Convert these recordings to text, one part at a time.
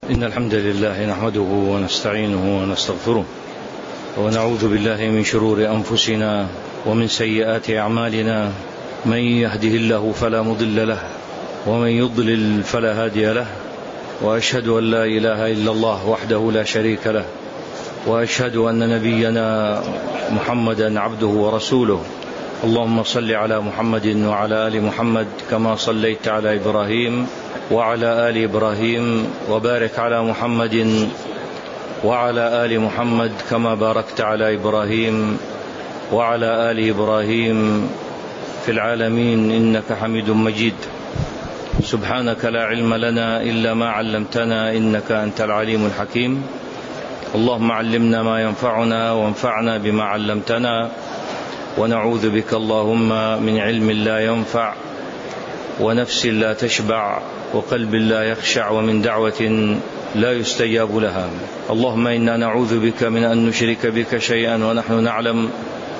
إن الحمد لله نحمده ونستعينه ونستغفره ونعوذ بالله من شرور أنفسنا ومن سيئات أعمالنا، من يهده الله فلا مضل له ومن يضلل فلا هادي له، وأشهد أن لا إله إلا الله وحده لا شريك له، وأشهد أن نبينا محمدا عبده ورسوله. اللهم صل على محمد وعلى آل محمد كما صليت على إبراهيم وعلى آل إبراهيم، وبارك على محمد وعلى آل محمد كما باركت على إبراهيم وعلى آل إبراهيم في العالمين إنك حميد مجيد. سبحانك لا علم لنا إلا ما علمتنا إنك أنت العليم الحكيم. اللهم علمنا ما ينفعنا وانفعنا بما علمتنا، ونعوذ بك اللهم من علم لا ينفع ونفس لا تشبع وقلب لا يخشع ومن دعوة لا يستجاب لها. اللهم إنا نعوذ بك من أن نشرك بك شيئا ونحن نعلم،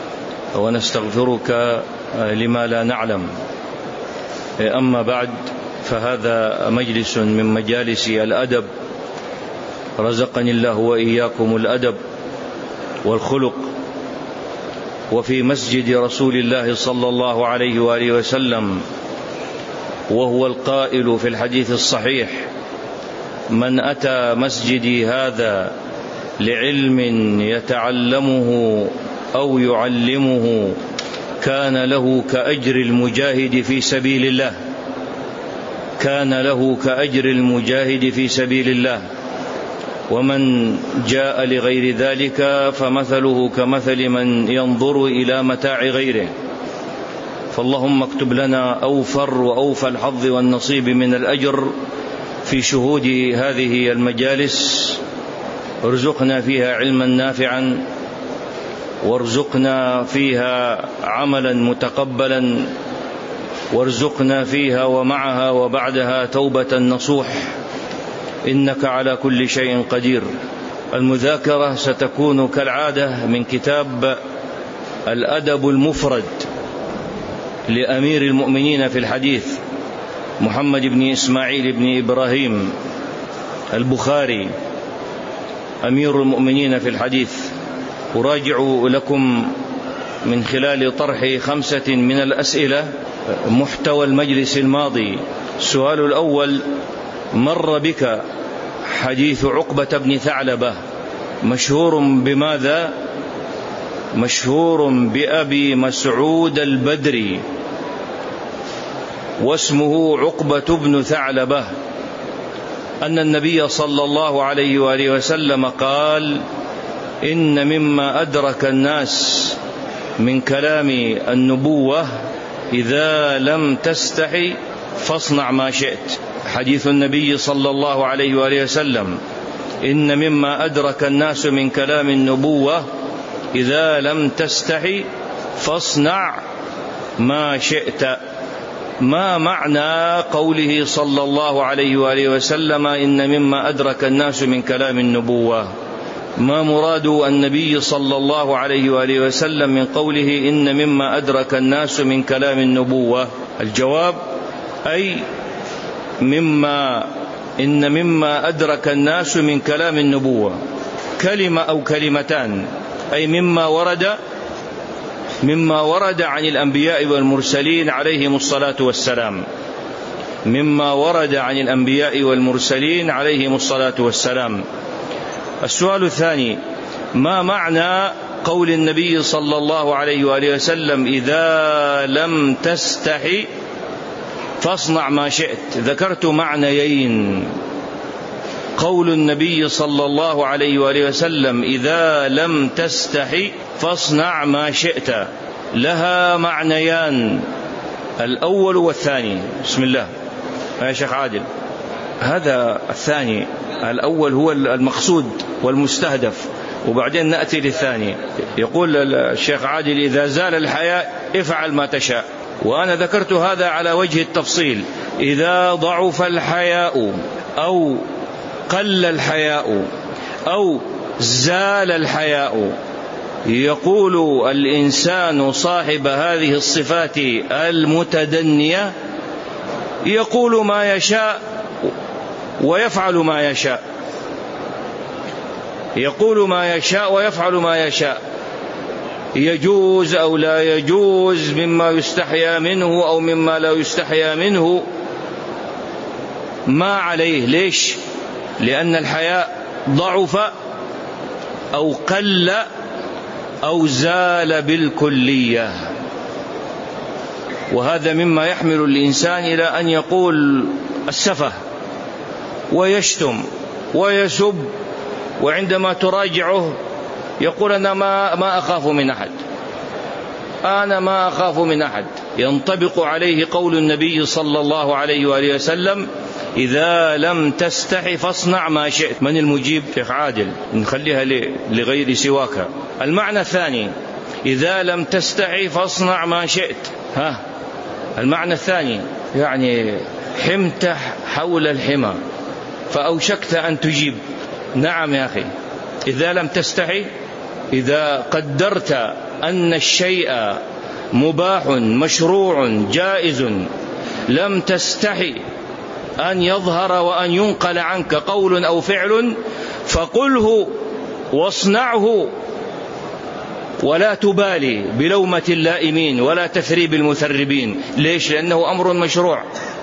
ونستغفرك لما لا نعلم. أما بعد، فهذا مجلس من مجالس الأدب، رزقني الله وإياكم الأدب والخلق. وفي مسجد رسول الله صلى الله عليه وآله وسلم، وهو القائل في الحديث الصحيح: من أتى مسجدي هذا لعلم يتعلمه أو يعلمه كان له كأجر المجاهد في سبيل الله، كان له كأجر المجاهد في سبيل الله. ومن جاء لغير ذلك فمثله كمثل من ينظر إلى متاع غيره. فاللهم اكتب لنا أوفر وأوفى الحظ والنصيب من الأجر في شهود هذه المجالس، ارزقنا فيها علما نافعا، وارزقنا فيها عملا متقبلا، وارزقنا فيها ومعها وبعدها توبة نصوح، إنك على كل شيء قدير. المذاكرة ستكون كالعادة من كتاب الأدب المفرد لأمير المؤمنين في الحديث محمد بن إسماعيل بن إبراهيم البخاري، أمير المؤمنين في الحديث. أراجع لكم من خلال طرح 5 من الأسئلة محتوى المجلس الماضي. السؤال الأول: مر بك حديث عقبة بن ثعلبة مشهور بماذا؟ مشهور بأبي مسعود البدري، واسمه عقبة بن ثعلبة، أن النبي صلى الله عليه وآله وسلم قال: إن مما أدرك الناس من كلام النبوة إذا لم تستحي فاصنع ما شئت. حديث النبي صلى الله عليه وآله وسلم: إن مما أدرك الناس من كلام النبوة إذا لم تستحي فاصنع ما شئت. ما معنى قوله صلى الله عليه وآله وسلم إن مما أدرك الناس من كلام النبوة؟ ما مراد النبي صلى الله عليه وآله وسلم من قوله إن مما أدرك الناس من كلام النبوة؟ الجواب: أي إن مما أدرك الناس من كلام النبوة كلمة أو كلمتان، أي مما ورد عن الأنبياء والمرسلين عليهم الصلاة والسلام، مما ورد عن الأنبياء والمرسلين عليهم الصلاة والسلام. السؤال الثاني: ما معنى قول النبي صلى الله عليه وآله وسلم إذا لم تستحي فاصنع ما شئت؟ ذكرت معنيين: قول النبي صلى الله عليه وآله وسلم إذا لم تستحي فاصنع ما شئت، لها معنيان، الأول والثاني. بسم الله يا شيخ عادل. هذا الثاني، الأول هو المقصود والمستهدف، وبعدين نأتي للثاني. يقول الشيخ عادل: إذا زال الحياء افعل ما تشاء، وأنا ذكرت هذا على وجه التفصيل. إذا ضعف الحياء أو قل الحياء أو زال الحياء، يقول الإنسان صاحب هذه الصفات المتدنية يقول ما يشاء ويفعل ما يشاء، يقول ما يشاء ويفعل ما يشاء، يجوز أو لا يجوز، مما يستحيا منه أو مما لا يستحيا منه، ما عليه. ليش؟ لأن الحياء ضعف أو قل أو زال بالكلية، وهذا مما يحمل الإنسان إلى أن يقول السفه ويشتم ويسب، وعندما تراجعه يقول أنا ما أخاف من أحد، أنا ما أخاف من أحد. ينطبق عليه قول النبي صلى الله عليه وآله وسلم: إذا لم تستحي فاصنع ما شئت. من المجيب؟ شيخ عادل، نخليها لغير سواك. المعنى الثاني: إذا لم تستحي فاصنع ما شئت. المعنى الثاني يعني حمت حول الحمى فأوشكت أن تجيب. نعم يا أخي، إذا لم تستحي، إذا قدرت أن الشيء مباح مشروع جائز، لم تستحي أن يظهر وأن ينقل عنك قول أو فعل، فقله واصنعه، ولا تبالي بلومة اللائمين ولا تثريب المثربين. ليش؟ لأنه أمر مشروع.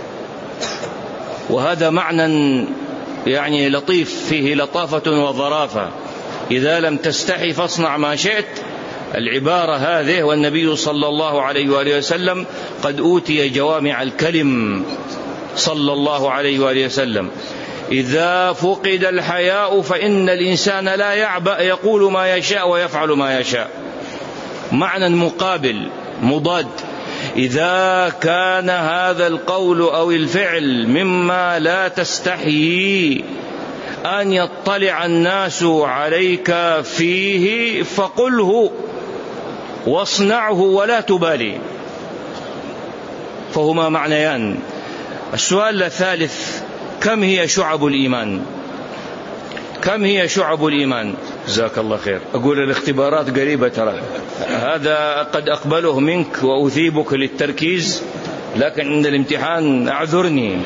وهذا معنى يعني لطيف، فيه لطافة وظرافة. إذا لم تستحي فاصنع ما شئت، العبارة هذه، والنبي صلى الله عليه وآله وسلم قد أوتي جوامع الكلم صلى الله عليه وآله وسلم. إذا فقد الحياء فإن الإنسان لا يعبأ، يقول ما يشاء ويفعل ما يشاء. معنى مقابل مضاد: إذا كان هذا القول أو الفعل مما لا تستحيي أن يطلع الناس عليك فيه، فقله واصنعه ولا تبالي. فهما معنيان. السؤال الثالث: كم هي شعب الإيمان؟ كم هي شعب الإيمان؟ جزاك الله خير. أقول الاختبارات قريبة ترى، هذا قد أقبله منك وأثيبك للتركيز، لكن عند الامتحان أعذرني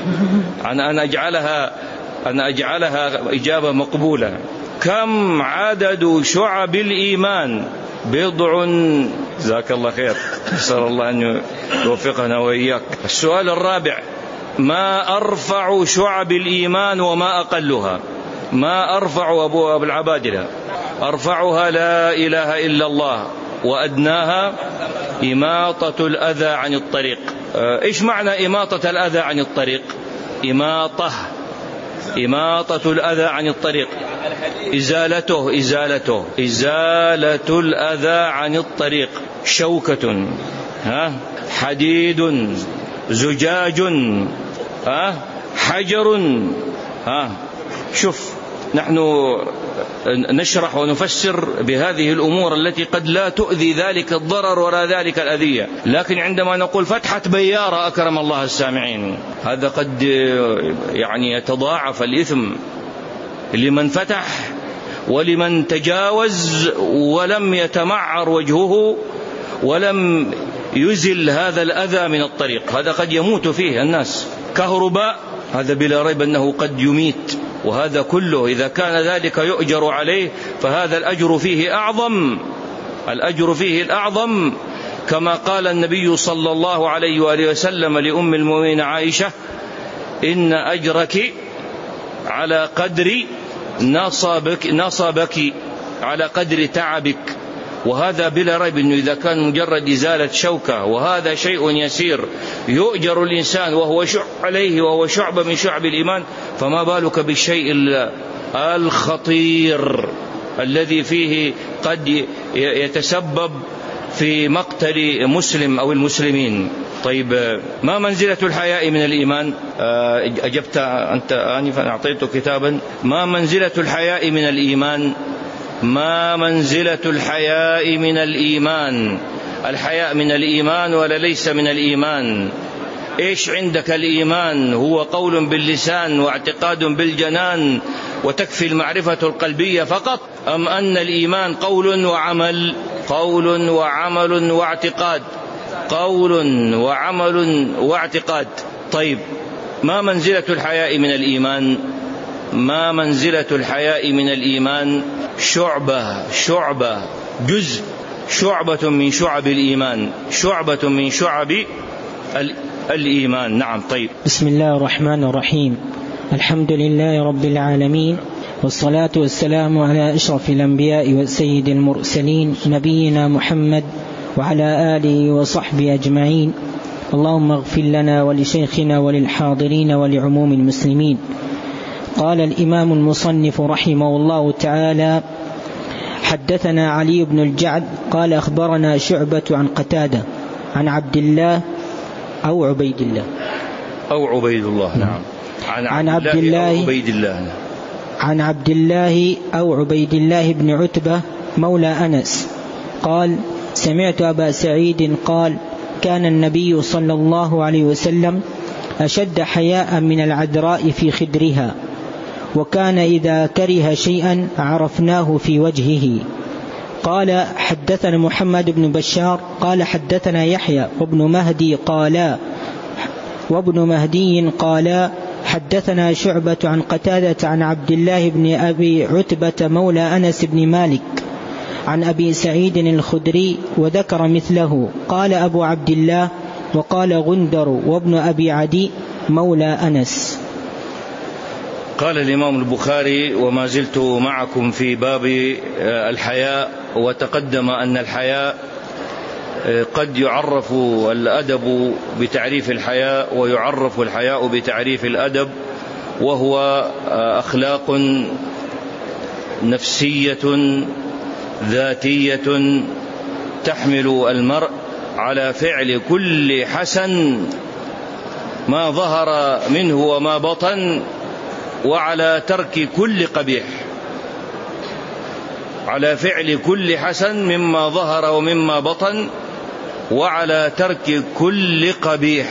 أن أجعلها إجابة مقبولة. كم عدد شعب الإيمان؟ بضع. جزاك الله خير، أسأل الله أن يوفقنا وإياك. السؤال الرابع: ما أرفع شعب الإيمان وما أقلها؟ ما أرفع أبو العبادلة؟ أرفعها لا إله إلا الله، وأدناها إماطة الأذى عن الطريق. إيش معنى إماطة الأذى عن الطريق؟ إماطة الأذى عن الطريق، إزالة الأذى عن الطريق. شوكة، حديد، زجاج، حجر. شوف، نحن نشرح ونفسر بهذه الأمور التي قد لا تؤذي ذلك الضرر ولا ذلك الأذية، لكن عندما نقول فتحة بيارة أكرم الله السامعين، هذا قد يعني يتضاعف الإثم لمن فتح ولمن تجاوز ولم يتمعر وجهه ولم يزل هذا الأذى من الطريق. هذا قد يموت فيه الناس. كهرباء، هذا بلا ريب أنه قد يميت، وهذا كله إذا كان ذلك يؤجر عليه فهذا الأجر فيه أعظم، الأجر فيه الأعظم، كما قال النبي صلى الله عليه وآله وسلم لأم المؤمنين عائشة: إن أجرك على قدر نصبك على قدر تعبك. وهذا بلا ريب أنه إذا كان مجرد إزالة شوكة وهذا شيء يسير يؤجر الإنسان وهو عليه وهو شعبة من شعب الإيمان، فما بالك بالشيء الخطير الذي فيه قد يتسبب في مقتل مسلم أو المسلمين. طيب، ما منزلة الحياء من الإيمان؟ أجبت أنت آنفا، أعطيت كتابا. ما منزلة الحياء من الإيمان؟ ما منزلة الحياء من الإيمان؟ الحياء من الإيمان ولا ليس من الإيمان؟ إيش عندك الإيمان؟ هو قول باللسان واعتقاد بالجنان وتكفي المعرفة القلبية فقط، أم أن الإيمان قول وعمل؟ قول وعمل واعتقاد، قول وعمل واعتقاد. طيب، ما منزلة الحياء من الإيمان؟ ما منزلة الحياء من الإيمان؟ شعبة جزء، شعبة من شعب الإيمان، شعبة من شعب الإيمان. نعم. طيب. بسم الله الرحمن الرحيم. الحمد لله رب العالمين، والصلاة والسلام على أشرف الأنبياء والسيد المرسلين نبينا محمد وعلى آله وصحبه أجمعين. اللهم اغفر لنا ولشيخنا وللحاضرين ولعموم المسلمين. قال الإمام المصنف رحمه الله تعالى: حدثنا علي بن الجعد قال أخبرنا شعبة عن قتادة عن عبد الله أو عبيد الله أو عبيد الله. نعم. عن عبد الله عن عبد الله أو عبيد الله بن عتبة مولى أنس قال: سمعت أبا سعيد قال: كان النبي صلى الله عليه وسلم أشد حياء من العذراء في خدرها، وكان إذا كره شيئا عرفناه في وجهه. قال: حدثنا محمد بن بشار قال: حدثنا يحيى وابن مهدي قال: حدثنا شعبة عن قتادة عن عبد الله بن أبي عتبة مولى أنس بن مالك عن أبي سعيد الخدري وذكر مثله. قال أبو عبد الله: وقال غندر وابن أبي عدي مولى أنس. قال الإمام البخاري: وما زلت معكم في باب الحياء، وتقدم أن الحياء قد يعرف الأدب بتعريف الحياء، ويعرف الحياء بتعريف الأدب، وهو أخلاق نفسية ذاتية تحمل المرء على فعل كل حسن ما ظهر منه وما بطن، وعلى ترك كل قبيح، على فعل كل حسن مما ظهر ومما بطن، وعلى ترك كل قبيح.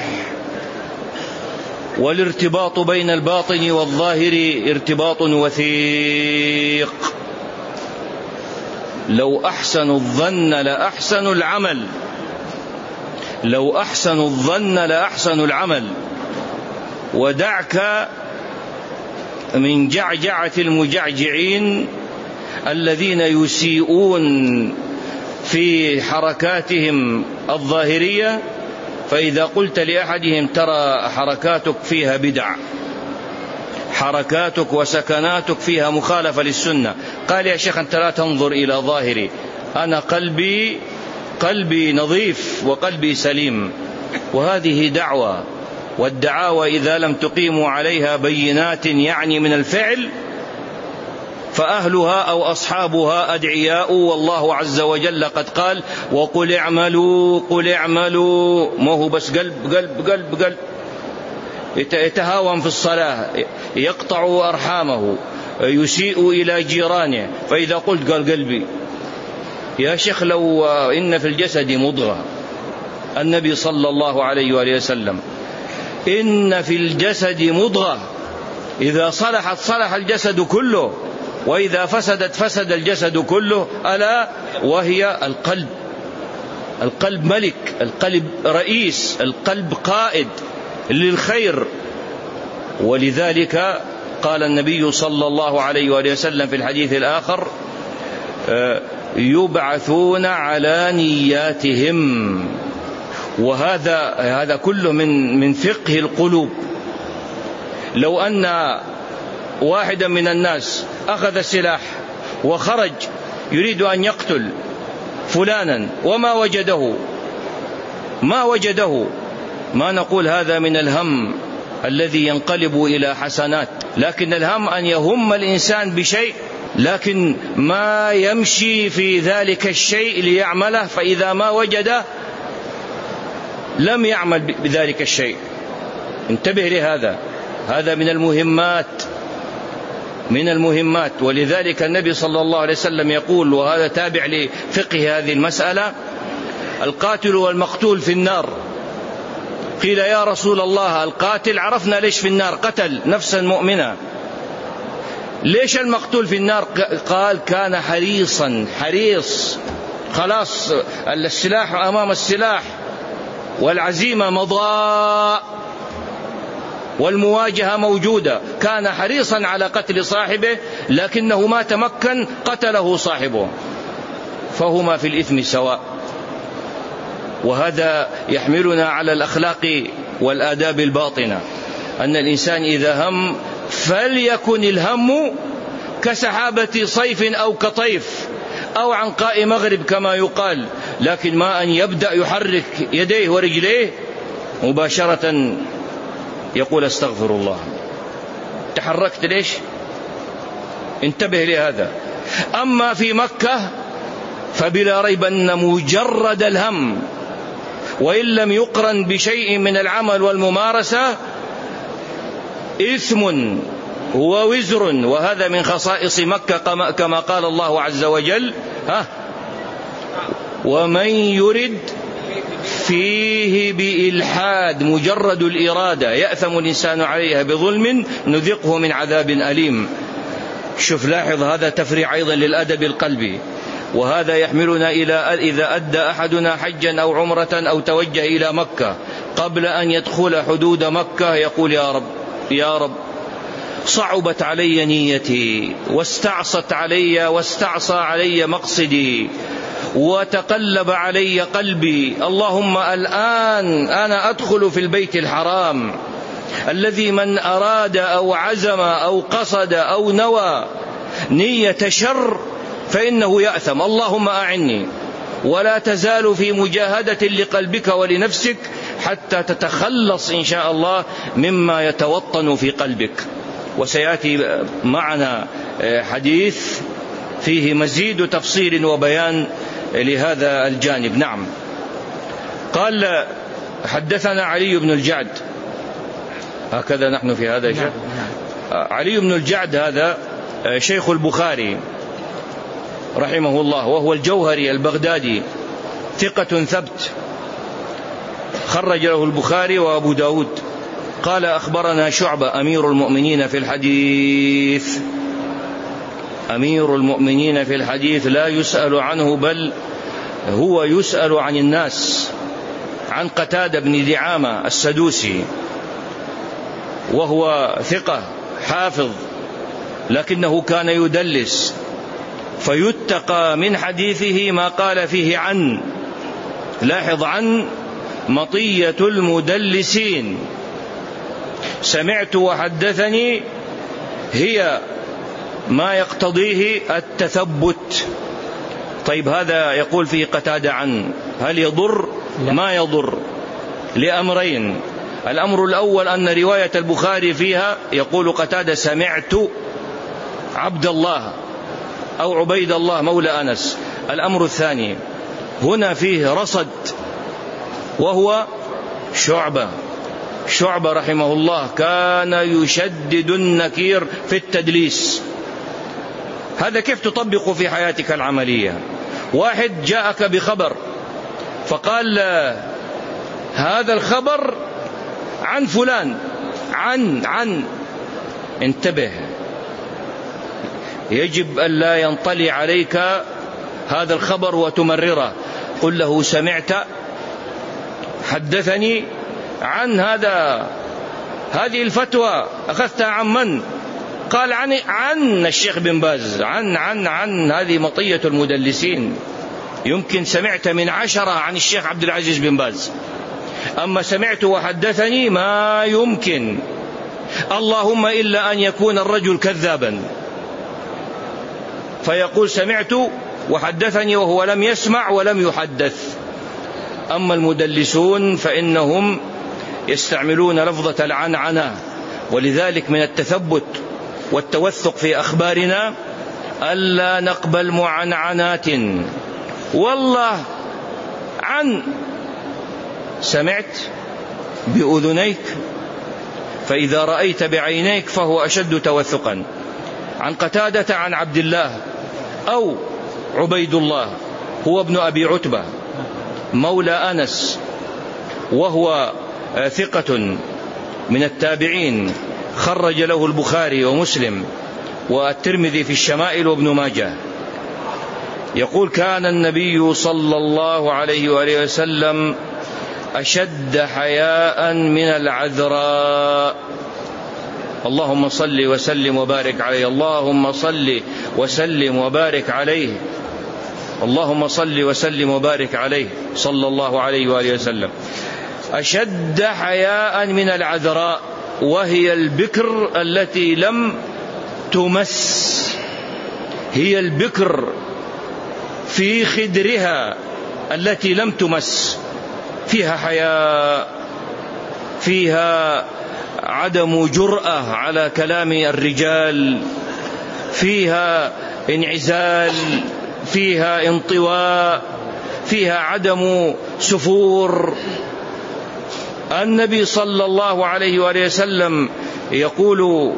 والارتباط بين الباطن والظاهر ارتباط وثيق. لو أحسنوا الظن لأحسنوا العمل، لو أحسنوا الظن لأحسنوا العمل. ودعك من جعجعة المجعجعين الذين يسيئون في حركاتهم الظاهرية، فإذا قلت لأحدهم: ترى حركاتك فيها بدع، حركاتك وسكناتك فيها مخالفة للسنة، قال: يا شيخ أنت لا تنظر إلى ظاهري، أنا قلبي نظيف وقلبي سليم. وهذه دعوة، والدعاوى إذا لم تقيموا عليها بينات يعني من الفعل فأهلها أو أصحابها أدعياء، والله عز وجل قد قال: وقل اعملوا قل اعملوا. ما هو بس قلب يتهاون في الصلاة، يقطع أرحامه، يسيء إلى جيرانه، فإذا قلت قال قلبي. يا شيخ لو إن في الجسد مضغة، النبي صلى الله عليه وآله وسلم: إن في الجسد مضغة إذا صلحت صلح الجسد كله، وإذا فسدت فسد الجسد كله، ألا وهي القلب. القلب ملك، القلب رئيس، القلب قائد للخير. ولذلك قال النبي صلى الله عليه وآله وسلم في الحديث الآخر: يبعثون على نياتهم. وهذا كله من فقه القلوب. لو أن واحدا من الناس أخذ السلاح وخرج يريد أن يقتل فلانا وما وجده، ما نقول هذا من الهم الذي ينقلب إلى حسنات، لكن الهم أن يهم الإنسان بشيء لكن ما يمشي في ذلك الشيء ليعمله، فإذا ما وجده لم يعمل بذلك الشيء. انتبه لهذا، هذا من المهمات. ولذلك النبي صلى الله عليه وسلم يقول، وهذا تابع لفقه هذه المسألة: القاتل والمقتول في النار. قيل: يا رسول الله القاتل عرفنا ليش في النار، قتل نفسا مؤمنة، ليش المقتول في النار؟ قال: كان حريص، خلاص السلاح أمام السلاح والعزيمة مضى، والمواجهة موجودة، كان حريصا على قتل صاحبه لكنه ما تمكن، قتله صاحبه، فهما في الإثم سواء. وهذا يحملنا على الأخلاق والآداب الباطنة، أن الإنسان إذا هم فليكن الهم كسحابة صيف أو كطيف أو عنقاء مغرب كما يقال، لكن ما أن يبدأ يحرك يديه ورجليه مباشرة يقول استغفر الله. تحركت ليش؟ انتبه لهذا. أما في مكة فبلا ريب أن مجرد الهم وإن لم يقرن بشيء من العمل والممارسة إثم ووزر، وهذا من خصائص مكة كما قال الله عز وجل: ومن يرد فيه بإلحاد، مجرد الإرادة يأثم الإنسان عليها بظلم نذقه من عذاب أليم. شوف، لاحظ هذا تفريع أيضا للأدب القلبي، وهذا يحملنا إلى إذا أدى أحدنا حجا أو عمرة أو توجه إلى مكة قبل أن يدخل حدود مكة يقول: يا رب صعبت علي نيتي واستعصى علي مقصدي وتقلب علي قلبي، اللهم الآن أنا أدخل في البيت الحرام الذي من أراد أو عزم أو قصد أو نوى نية شر فإنه يأثم، اللهم أعني. ولا تزال في مجاهدة لقلبك ولنفسك حتى تتخلص إن شاء الله مما يتوطن في قلبك. وسيأتي معنا حديث فيه مزيد تفصيل وبيان لهذا الجانب. نعم. قال: حدثنا علي بن الجعد، هكذا نحن في هذا الشيء. علي بن الجعد هذا شيخ البخاري رحمه الله، وهو الجوهري البغدادي، ثقة ثبت، خرج له البخاري وأبو داود. قال: أخبرنا شعبة أمير المؤمنين في الحديث. أمير المؤمنين في الحديث لا يسأل عنه بل هو يسأل عن الناس، عن قتادة بن دعامة السدوسي، وهو ثقة حافظ لكنه كان يدلس، فيتقى من حديثه ما قال فيه عن. لاحظ: عن مطية المدلسين، سمعت وحدثني هي ما يقتضيه التثبت. طيب هذا يقول فيه قتادة عن، هل يضر؟ ما يضر، لأمرين: الأمر الأول أن رواية البخاري فيها يقول قتادة سمعت عبد الله أو عبيد الله مولى أنس. الأمر الثاني هنا فيه رصد، وهو شعبة رحمه الله كان يشدد النكير في التدليس. هذا كيف تطبق في حياتك العملية؟ واحد جاءك بخبر فقال هذا الخبر عن فلان، عن انتبه، يجب أن لا ينطلي عليك هذا الخبر وتمرره. قل له سمعت، حدثني عن هذه الفتوى أخذتها عن من؟ قال عن الشيخ بن باز. عن هذه مطية المدلسين. يمكن سمعت من 10 عن الشيخ عبد العزيز بن باز، أما سمعت وحدثني ما يمكن، اللهم إلا أن يكون الرجل كذابا فيقول سمعت وحدثني وهو لم يسمع ولم يحدث. أما المدلسون فإنهم يستعملون لفظة العنعنة، ولذلك من التثبت والتوثق في أخبارنا ألا نقبل معنعنات. والله عن سمعت بأذنيك، فإذا رأيت بعينيك فهو أشد توثقا. عن قتادة عن عبد الله أو عبيد الله هو ابن أبي عتبة مولى أنس، وهو ثقة من التابعين، خرج له البخاري ومسلم والترمذي في الشمائل وابن ماجه. يقول كان النبي صلى الله عليه وآله وسلم أشد حياء من العذراء. اللهم صل وسلم وبارك عليه، اللهم صل وسلم وبارك عليه، اللهم صل وسلم وبارك عليه صلى الله عليه وآله وسلم. أشد حياء من العذراء، وهي البكر التي لم تمس، هي البكر في خدرها التي لم تمس، فيها حياء، فيها عدم جرأة على كلام الرجال، فيها انعزال، فيها انطواء، فيها عدم سفور. النبي صلى الله عليه وآله وسلم يقول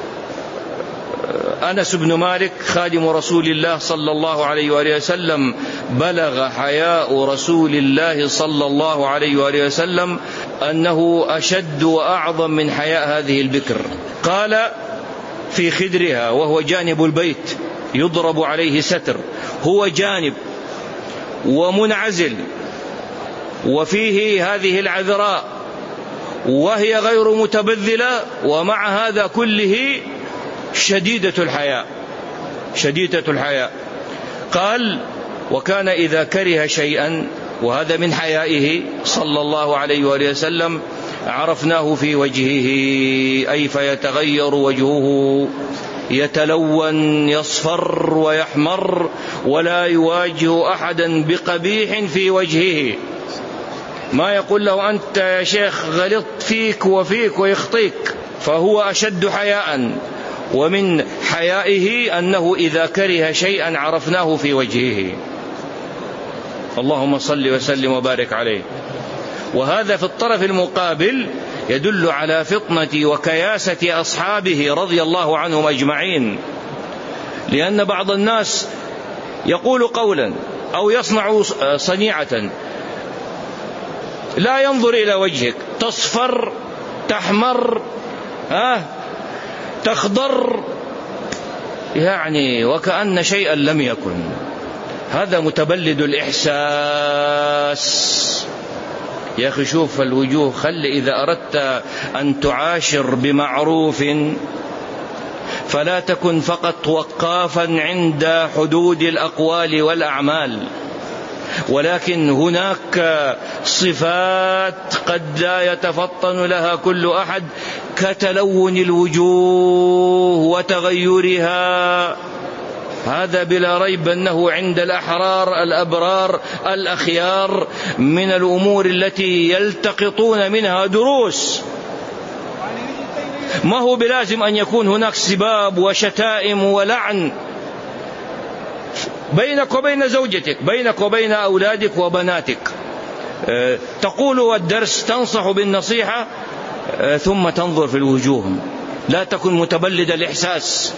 أنس بن مالك خادم رسول الله صلى الله عليه وآله وسلم: بلغ حياء رسول الله صلى الله عليه وآله وسلم أنه أشد وأعظم من حياء هذه البكر. قال: في خدرها، وهو جانب البيت يضرب عليه ستر، هو جانب ومنعزل، وفيه هذه العذراء وهي غير متبذلة، ومع هذا كله شديدة الحياء، شديدة الحياء. قال: وكان إذا كره شيئا، وهذا من حيائه صلى الله عليه وآله وسلم، عرفناه في وجهه، أي فيتغير وجهه، يتلون، يصفر ويحمر، ولا يواجه أحدا بقبيح في وجهه، ما يقول له أنت يا شيخ غلطت فيك وفيك ويخطيك، فهو أشد حياء. ومن حيائه أنه إذا كره شيئا عرفناه في وجهه. اللهم صل وسلم وبارك عليه. وهذا في الطرف المقابل يدل على فطنة وكياسة أصحابه رضي الله عنهم أجمعين، لأن بعض الناس يقول قولا أو يصنع صنيعة لا ينظر إلى وجهك، تصفر، تحمر، تخضر، يعني وكأن شيئا لم يكن. هذا متبلد الإحساس. يا أخي شوف الوجوه، خل إذا أردت أن تعاشر بمعروف فلا تكن فقط وقافا عند حدود الأقوال والأعمال، ولكن هناك صفات قد لا يتفطن لها كل أحد، كتلون الوجوه وتغيرها. هذا بلا ريب أنه عند الأحرار الأبرار الأخيار من الأمور التي يلتقطون منها دروس. ما هو بلازم أن يكون هناك سباب وشتائم ولعن بينك وبين زوجتك، بينك وبين أولادك وبناتك. تقول الدرس، تنصح بالنصيحة، ثم تنظر في الوجوه. لا تكن متبلد الإحساس،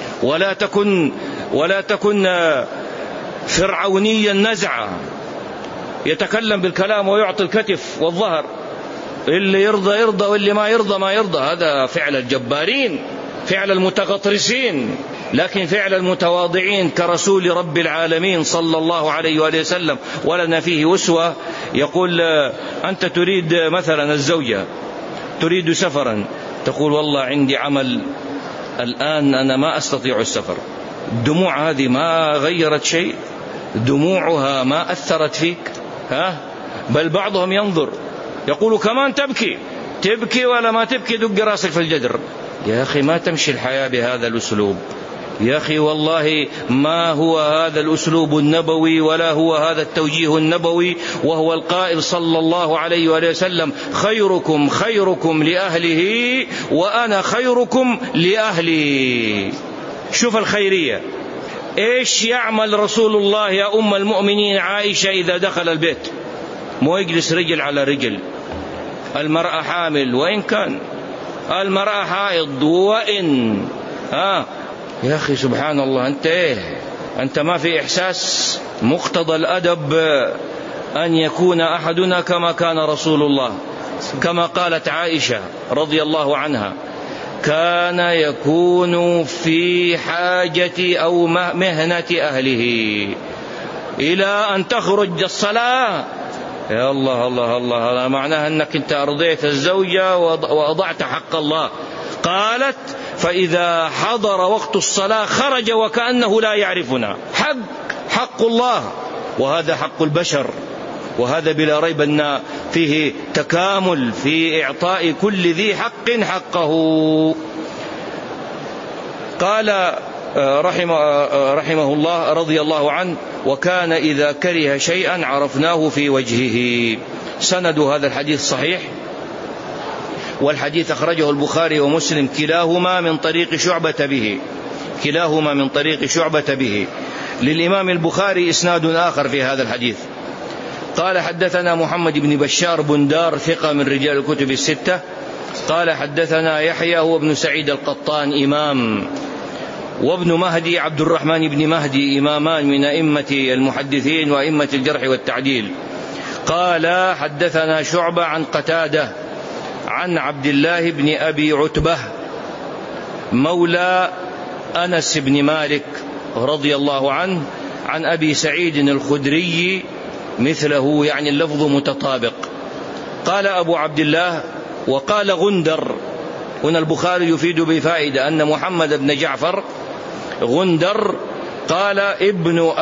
ولا تكن فرعوني النزعة، يتكلم بالكلام ويعطي الكتف والظهر، اللي يرضى يرضى واللي ما يرضى ما يرضى. هذا فعل الجبارين، فعل المتغطرسين. لكن فعل المتواضعين كرسول رب العالمين صلى الله عليه وآله وسلم ولنا فيه أسوة. يقول: أنت تريد مثلا الزوجة تريد سفرا، تقول: والله عندي عمل الآن أنا ما أستطيع السفر. الدموع هذه ما غيرت شيء، دموعها ما أثرت فيك، بل بعضهم ينظر يقول: كمان تبكي ولا ما تبكي، دق راسك في الجدر. يا أخي ما تمشي الحياة بهذا الأسلوب، يا أخي والله ما هو هذا الأسلوب النبوي ولا هو هذا التوجيه النبوي. وهو القائل صلى الله عليه وآله وسلم: خيركم خيركم لأهله وأنا خيركم لأهلي. شوف الخيرية. إيش يعمل رسول الله يا أم المؤمنين عائشة إذا دخل البيت؟ مو يجلس رجل على رجل. المرأة حامل وإن كان، المرأة حائض وإن يا أخي سبحان الله، أنت ما في إحساس؟ مقتضى الأدب أن يكون أحدنا كما كان رسول الله، كما قالت عائشة رضي الله عنها: كان يكون في حاجة أو مهنة أهله إلى أن تخرج الصلاة. يا الله الله الله، معناها أنك أنت أرضيت الزوجة وأضعت حق الله قالت: فإذا حضر وقت الصلاة خرج وكأنه لا يعرفنا. حق الله، وهذا حق البشر، وهذا بلا ريب أن فيه تكامل في إعطاء كل ذي حق حقه. قال رحمه الله رضي الله عنه: وكان إذا كره شيئا عرفناه في وجهه. سند هذا الحديث صحيح، والحديث أخرجه البخاري ومسلم كلاهما من طريق شعبة به. للإمام البخاري إسناد آخر في هذا الحديث. قال: حدثنا محمد بن بشار بندار ثقة من رجال الكتب الستة. قال: حدثنا يحيى هو ابن سعيد القطان إمام، وابن مهدي عبد الرحمن بن مهدي إمامان من أئمة المحدثين وأئمة الجرح والتعديل. قال: حدثنا شعبة عن قتادة عن عبد الله بن أبي عتبة مولى أنس بن مالك رضي الله عنه عن أبي سعيد الخدري مثله، يعني اللفظ متطابق. قال أبو عبد الله: وقال غندر. هنا البخاري يفيد بفائدة أن محمد بن جعفر غندر قال ابن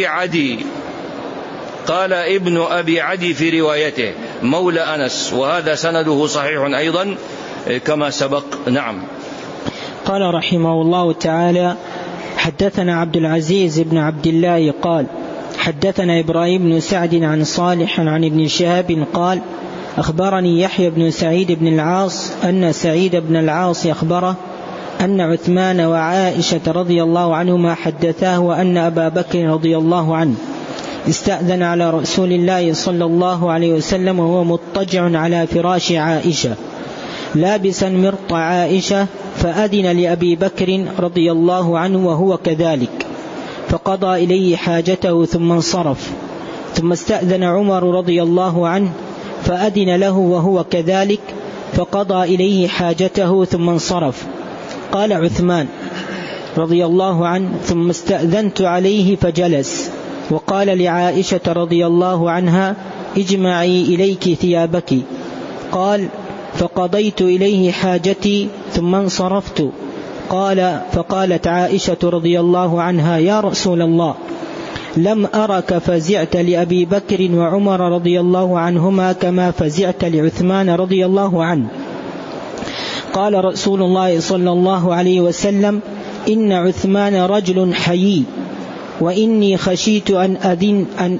أبي عدي في روايته مولى أنس، وهذا سنده صحيح أيضا كما سبق. نعم. قال رحمه الله تعالى: حدثنا عبد العزيز بن عبد الله قال: حدثنا إبراهيم بن سعد عن صالح عن ابن شهاب قال: أخبرني يحيى بن سعيد بن العاص أن سعيد بن العاص أخبره أن عثمان وعائشة رضي الله عنهما حدثاه وأن أبا بكر رضي الله عنه استأذن على رسول الله صلى الله عليه وسلم وهو مضطجع على فراش عائشة لابسا مرط عائشة، فأذن لأبي بكر رضي الله عنه وهو كذلك، فقضى إليه حاجته ثم انصرف. ثم استأذن عمر رضي الله عنه فأذن له وهو كذلك، فقضى إليه حاجته ثم انصرف. قال عثمان رضي الله عنه: ثم استأذنت عليه فجلس، وقال لعائشة رضي الله عنها: اجمعي إليك ثيابك. قال: فقضيت إليه حاجتي ثم انصرفت. قال: فقالت عائشة رضي الله عنها: يا رسول الله، لم أرك فزعت لأبي بكر وعمر رضي الله عنهما كما فزعت لعثمان رضي الله عنه. قال رسول الله صلى الله عليه وسلم: إن عثمان رجل حيي، وإني خشيت إن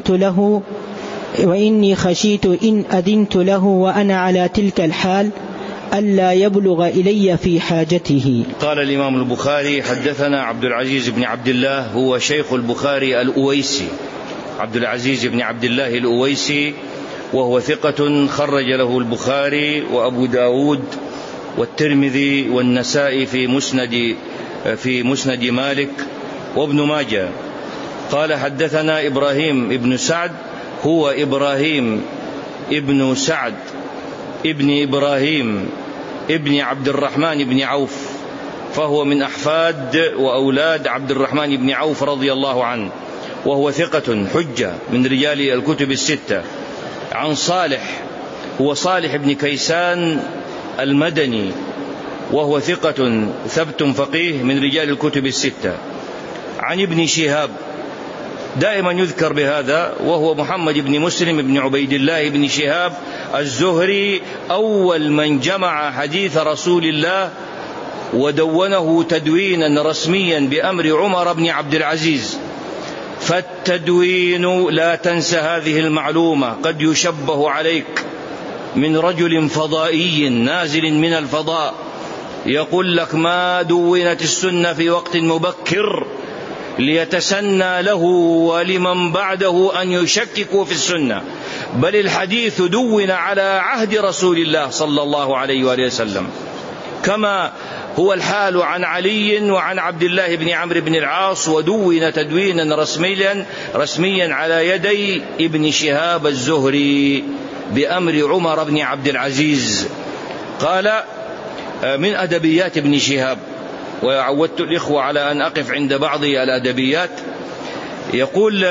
أذنت له وأنا على تلك الحال ألا يبلغ إلي في حاجته. قال الإمام البخاري: حدثنا عبد العزيز بن عبد الله، هو شيخ البخاري الأويسي، عبد العزيز بن عبد الله الأويسي، وهو ثقة خرج له البخاري وأبو داود والترمذي والنسائي في مسند مالك وابن ماجه. قال: حدثنا إبراهيم ابن سعد، هو إبراهيم ابن سعد ابن إبراهيم ابن عبد الرحمن بن عوف، فهو من أحفاد وأولاد عبد الرحمن بن عوف رضي الله عنه، وهو ثقة حجة من رجال الكتب الستة. عن صالح، هو صالح بن كيسان المدني، وهو ثقة ثبت فقيه من رجال الكتب الستة. عن ابن شهاب، دائما يذكر بهذا، وهو محمد بن مسلم بن عبيد الله بن شهاب الزهري، أول من جمع حديث رسول الله ودونه تدوينا رسميا بأمر عمر بن عبد العزيز. فالتدوين، لا تنسى هذه المعلومة، قد يشبه عليك من رجل فضائي نازل من الفضاء يقول لك: ما دونت السنة في وقت مبكر ليتسنى له ولمن بعده أن يشككوا في السنة، بل الحديث دون على عهد رسول الله صلى الله عليه وآله وسلم، كما هو الحال عن علي وعن عبد الله بن عمرو بن العاص، ودون تدوينا رسميا على يدي ابن شهاب الزهري بأمر عمر بن عبد العزيز. قال: من أدبيات ابن شهاب، وعودت الإخوة على أن أقف عند بعض الأدبيات، يقول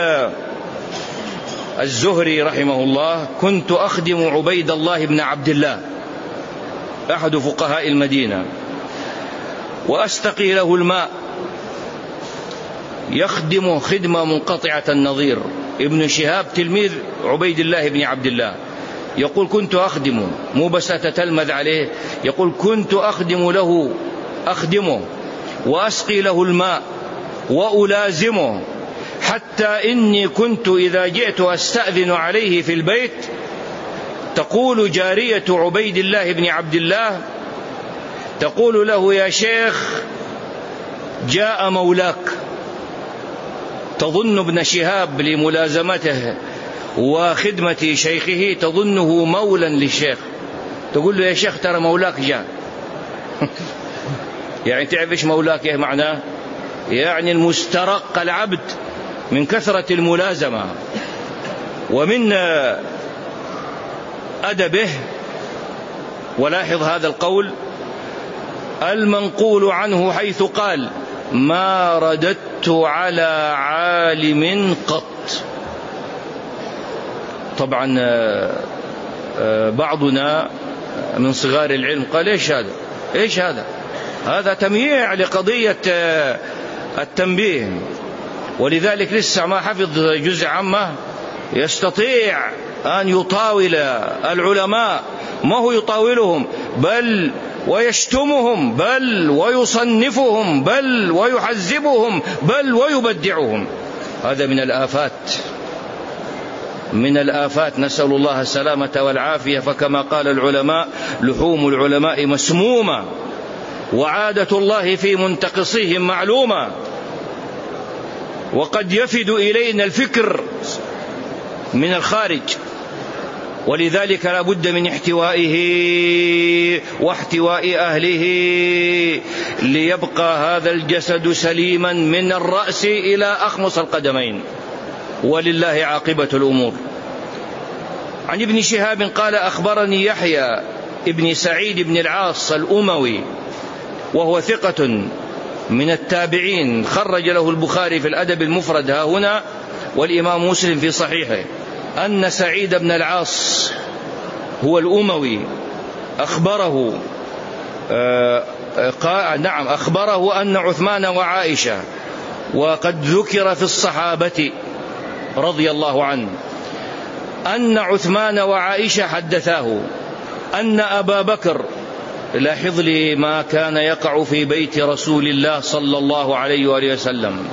الزهري رحمه الله: كنت أخدم عبيد الله بن عبد الله أحد فقهاء المدينة، وأستقي له الماء. يخدم خدمة منقطعة النظير. ابن شهاب تلميذ عبيد الله بن عبد الله يقول كنت أخدمه، مو بس أتتلمذ عليه، يقول كنت أخدمه وأسقي له الماء وألازمه، حتى إني كنت إذا جئت أستأذن عليه في البيت تقول جارية عبيد الله بن عبد الله تقول له يا شيخ جاء مولاك. تظن ابن شهاب لملازمته وخدمة شيخه تظنه مولا للشيخ، تقول له يا شيخ ترى مولاك جاء. يعني تعرف ايش مولاك ايه معناه؟ يعني المسترق العبد من كثرة الملازمة. ومن أدبه، ولاحظ هذا القول المنقول عنه حيث قال ما رددت على عالم قط. طبعا بعضنا من صغار العلم قال ايش هذا؟ هذا تمييع لقضية التنبيه. ولذلك لسه ما حفظ جزء عامة يستطيع أن يطاول العلماء، ما هو يطاولهم بل ويشتمهم، بل ويصنفهم، بل ويحذبهم، بل ويبدعهم. هذا من الآفات، نسأل الله السلامة والعافية. فكما قال العلماء لحوم العلماء مسمومة، وعادة الله في منتقصيهم معلومة، وقد يفد إلينا الفكر من الخارج، ولذلك لا بد من احتوائه واحتواء أهله ليبقى هذا الجسد سليما من الرأس إلى أخمص القدمين، ولله عاقبة الأمور. عن ابن شهاب قال أخبرني يحيى ابن سعيد بن العاص الأموي وهو ثقة من التابعين، خرج له البخاري في الأدب المفرد ها هنا، والإمام مسلم في صحيحه، أن سعيد بن العاص هو الأموي أخبره أن عثمان وعائشة، وقد ذكر في الصحابة رضي الله عنه أن عثمان وعائشة حدثاه أن أبا بكر، لاحظ لي ما كان يقع في بيت رسول الله صلى الله عليه وآله وسلم،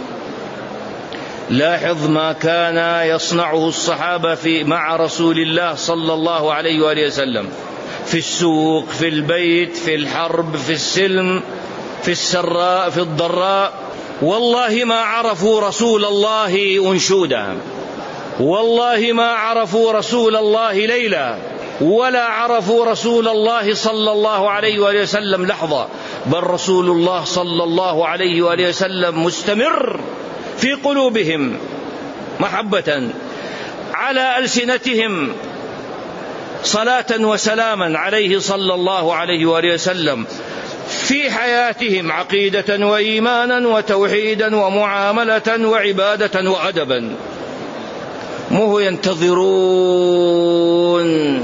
لاحظ ما كان يصنعه الصحابة مع رسول الله صلى الله عليه وآله وسلم، في السوق، في البيت، في الحرب، في السلم، في السراء، في الضراء. والله ما عرفوا رسول الله أنشودا، والله ما عرفوا رسول الله ليلا، ولا عرفوا رسول الله صلى الله عليه وآله وسلم لحظة، بل رسول الله صلى الله عليه وآله وسلم مستمر في قلوبهم محبة، على ألسنتهم صلاة وسلاما عليه صلى الله عليه وآله وسلم، في حياتهم عقيدة وإيمانا وتوحيدا ومعاملة وعبادة وأدبا. مو ينتظرون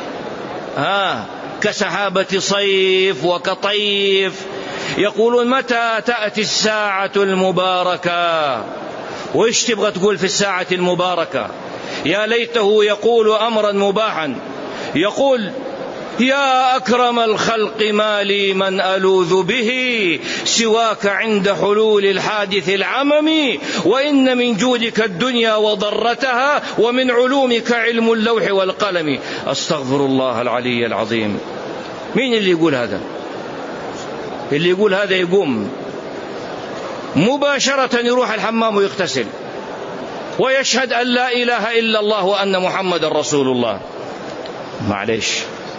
كسحابة صيف وكطيف، يقولون متى تأتي الساعة المباركة. وإيش تبغى تقول في الساعة المباركة؟ يا ليته يقول أمرا مباحا، يقول يا أكرم الخلق ما لي من ألوذ به سواك عند حلول الحادث العمم، وإن من جودك الدنيا وضرتها، ومن علومك علم اللوح والقلم. أستغفر الله العلي العظيم. مين اللي يقول هذا؟ اللي يقول هذا يقوم مباشرة يروح الحمام ويغتسل ويشهد أن لا إله إلا الله وأن محمد رسول الله. معليش،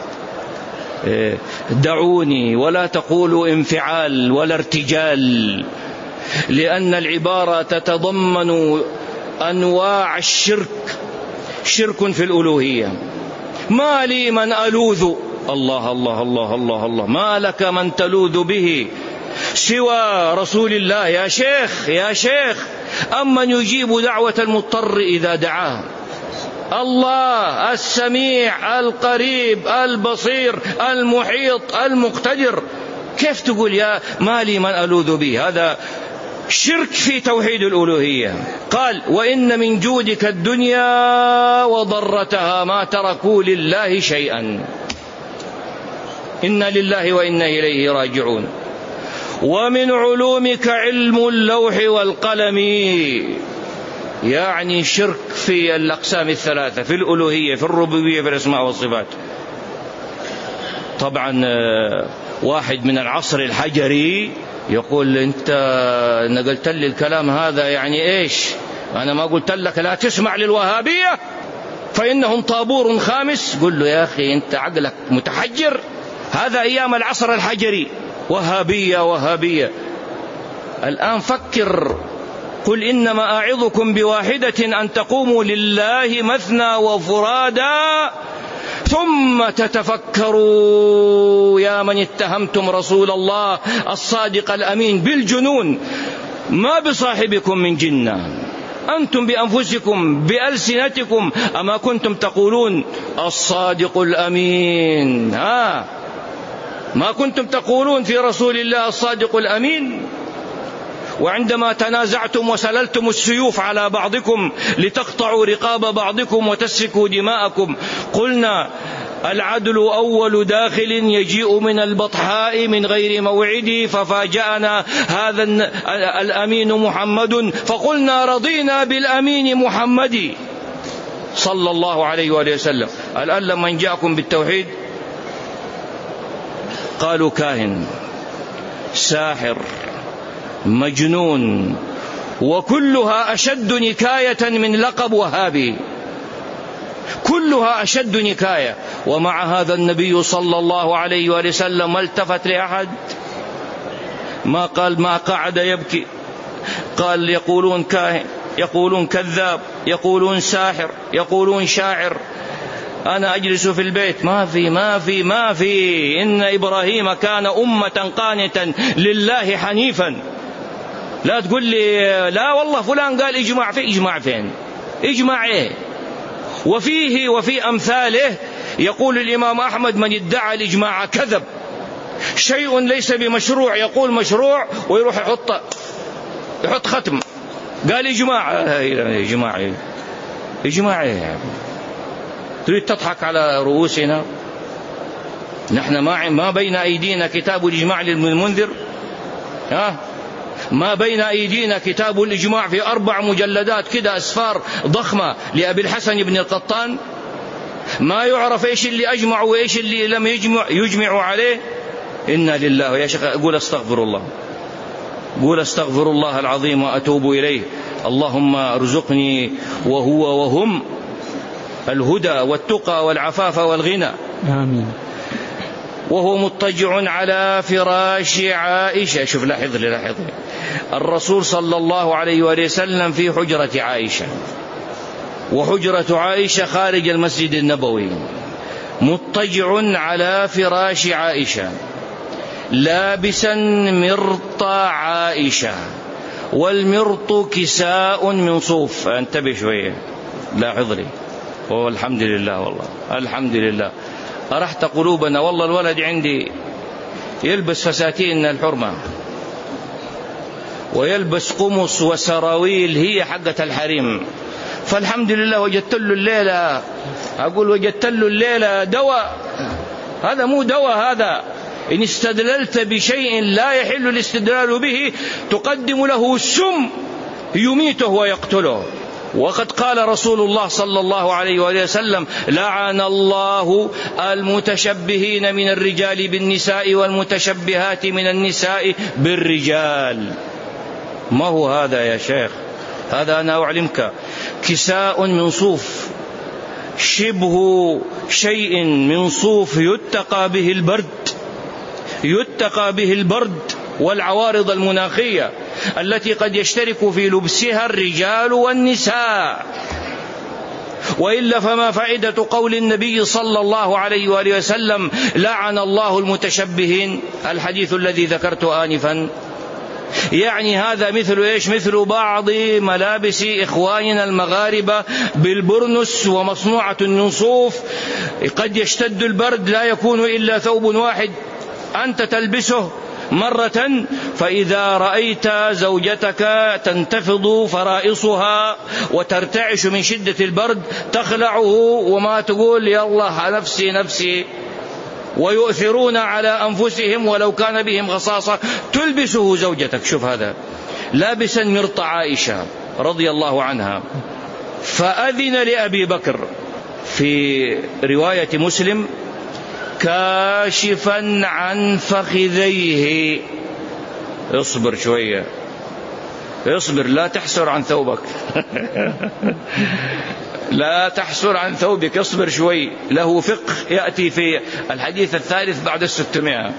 دعوني ولا تقولوا انفعال ولا ارتجال، لأن العبارة تتضمن أنواع الشرك، شرك في الألوهية. ما لي من ألوذ، الله الله الله الله الله، ما لك من تلوذ به سوى رسول الله يا شيخ يا شيخ، أمن يجيب دعوة المضطر إذا دعاه؟ الله السميع القريب البصير المحيط المقتدر. كيف تقول يا مالي من ألوذ به؟ هذا شرك في توحيد الألوهية. قال وإن من جودك الدنيا وضرتها ما تركوا لله شيئا، إنا لله وإنا إليه راجعون. ومن علومك علم اللوح والقلم، يعني شرك في الأقسام الثلاثة، في الألوهية، في الربوبية، في الأسماء والصفات. طبعا واحد من العصر الحجري يقول أنت نقلت لي الكلام هذا يعني إيش؟ أنا ما قلت لك لا تسمع للوهابية فإنهم طابور خامس؟ قل له يا أخي أنت عقلك متحجر، هذا أيام العصر الحجري، وهابية وهابية. الآن فكر، قل إنما أعظكم بواحدة أن تقوموا لله مثنى وفرادا ثم تتفكروا يا من اتهمتم رسول الله الصادق الأمين بالجنون، ما بصاحبكم من جنة، أنتم بأنفسكم بألسنتكم أما كنتم تقولون الصادق الأمين؟ ما كنتم تقولون في رسول الله الصادق الأمين؟ وعندما تنازعتم وسللتم السيوف على بعضكم لتقطعوا رقاب بعضكم وتسفكوا دماءكم، قلنا العدل أول داخل يجيء من البطحاء من غير موعد، ففاجأنا هذا الأمين محمد فقلنا رضينا بالأمين محمد صلى الله عليه وآله وسلم. الآن لما جاءكم بالتوحيد قالوا كاهن، ساحر، مجنون، وكلها أشد نكاية من لقب وهابي، كلها أشد نكاية. ومع هذا النبي صلى الله عليه وآله وسلم ما التفت لأحد، ما قال، ما قعد يبكي، قال يقولون كاهن، يقولون كذاب، يقولون ساحر، يقولون شاعر، أنا أجلس في البيت ما في ما في ما في. إن إبراهيم كان أمة قانتا لله حنيفا. لا تقول لي لا والله فلان قال إجماع، في إجماع فين؟ إجماع إيه؟ وفيه وفي أمثاله يقول الإمام أحمد من ادعى الإجماع كذب، شيء ليس بمشروع يقول مشروع ويروح يحط ختم، قال إجماع. إجماع إجماع إيه؟ تريد تضحك على رؤوسنا؟ نحن ما بين أيدينا كتاب الإجماع للمنذر، ما بين أيدينا كتاب الإجماع في 4 مجلدات كده أسفار ضخمة لأبي الحسن بن القطان، ما يعرف إيش اللي أجمع وإيش اللي لم يجمع عليه. إنا لله. يا شيخ قول استغفر الله، قول استغفر الله العظيم وأتوب إليه. اللهم ارزقني وهو وهم الهدى والتقى والعفاف والغنى. آمين. وهو مضطجع على فراش عائشة. شوف لاحظ الرسول صلى الله عليه وآله وسلم في حجرة عائشة، وحجرة عائشة خارج المسجد النبوي، مضطجع على فراش عائشة لابسا مرط عائشة، والمرط كساء من صوف. انتبه شوية، لاحظ لي. والحمد لله، والله الحمد لله أرحت قلوبنا. والله الولد عندي يلبس فساتين الحرمة ويلبس قمص وسراويل هي حقة الحريم، فالحمد لله وجدت له الليلة، أقول وجدت له الليلة دواء. هذا مو دواء، هذا إن استدللت بشيء لا يحل الاستدلال به تقدم له السم يميته ويقتله. وقد قال رسول الله صلى الله عليه وآله وسلم لعن الله المتشبهين من الرجال بالنساء والمتشبهات من النساء بالرجال. ما هو هذا يا شيخ؟ هذا أنا أعلمك كساء من صوف، شبه شيء من صوف يتقى به البرد، يتقى به البرد والعوارض المناخية التي قد يشترك في لبسها الرجال والنساء. وإلا فما فائدة قول النبي صلى الله عليه وآله وسلم لعن الله المتشبهين، الحديث الذي ذكرته آنفا. يعني هذا مثل إيش؟ مثل بعض ملابس إخواننا المغاربة بالبرنس ومصنوعة من صوف، قد يشتد البرد لا يكون إلا ثوب واحد أنت تلبسه مرة فإذا رأيت زوجتك تنتفض فرائصها وترتعش من شدة البرد تخلعه وما تقول يلا نفسي نفسي، ويؤثرون على أنفسهم ولو كان بهم خصاصة، تلبسه زوجتك. شوف هذا لابسا مرط عائشة رضي الله عنها، فأذن لأبي بكر في رواية مسلم كاشفا عن فخذيه. اصبر شوية، اصبر، لا تحسر عن ثوبك لا تحسر عن ثوبك، اصبر شوي، له فقه يأتي في الحديث الثالث بعد 600.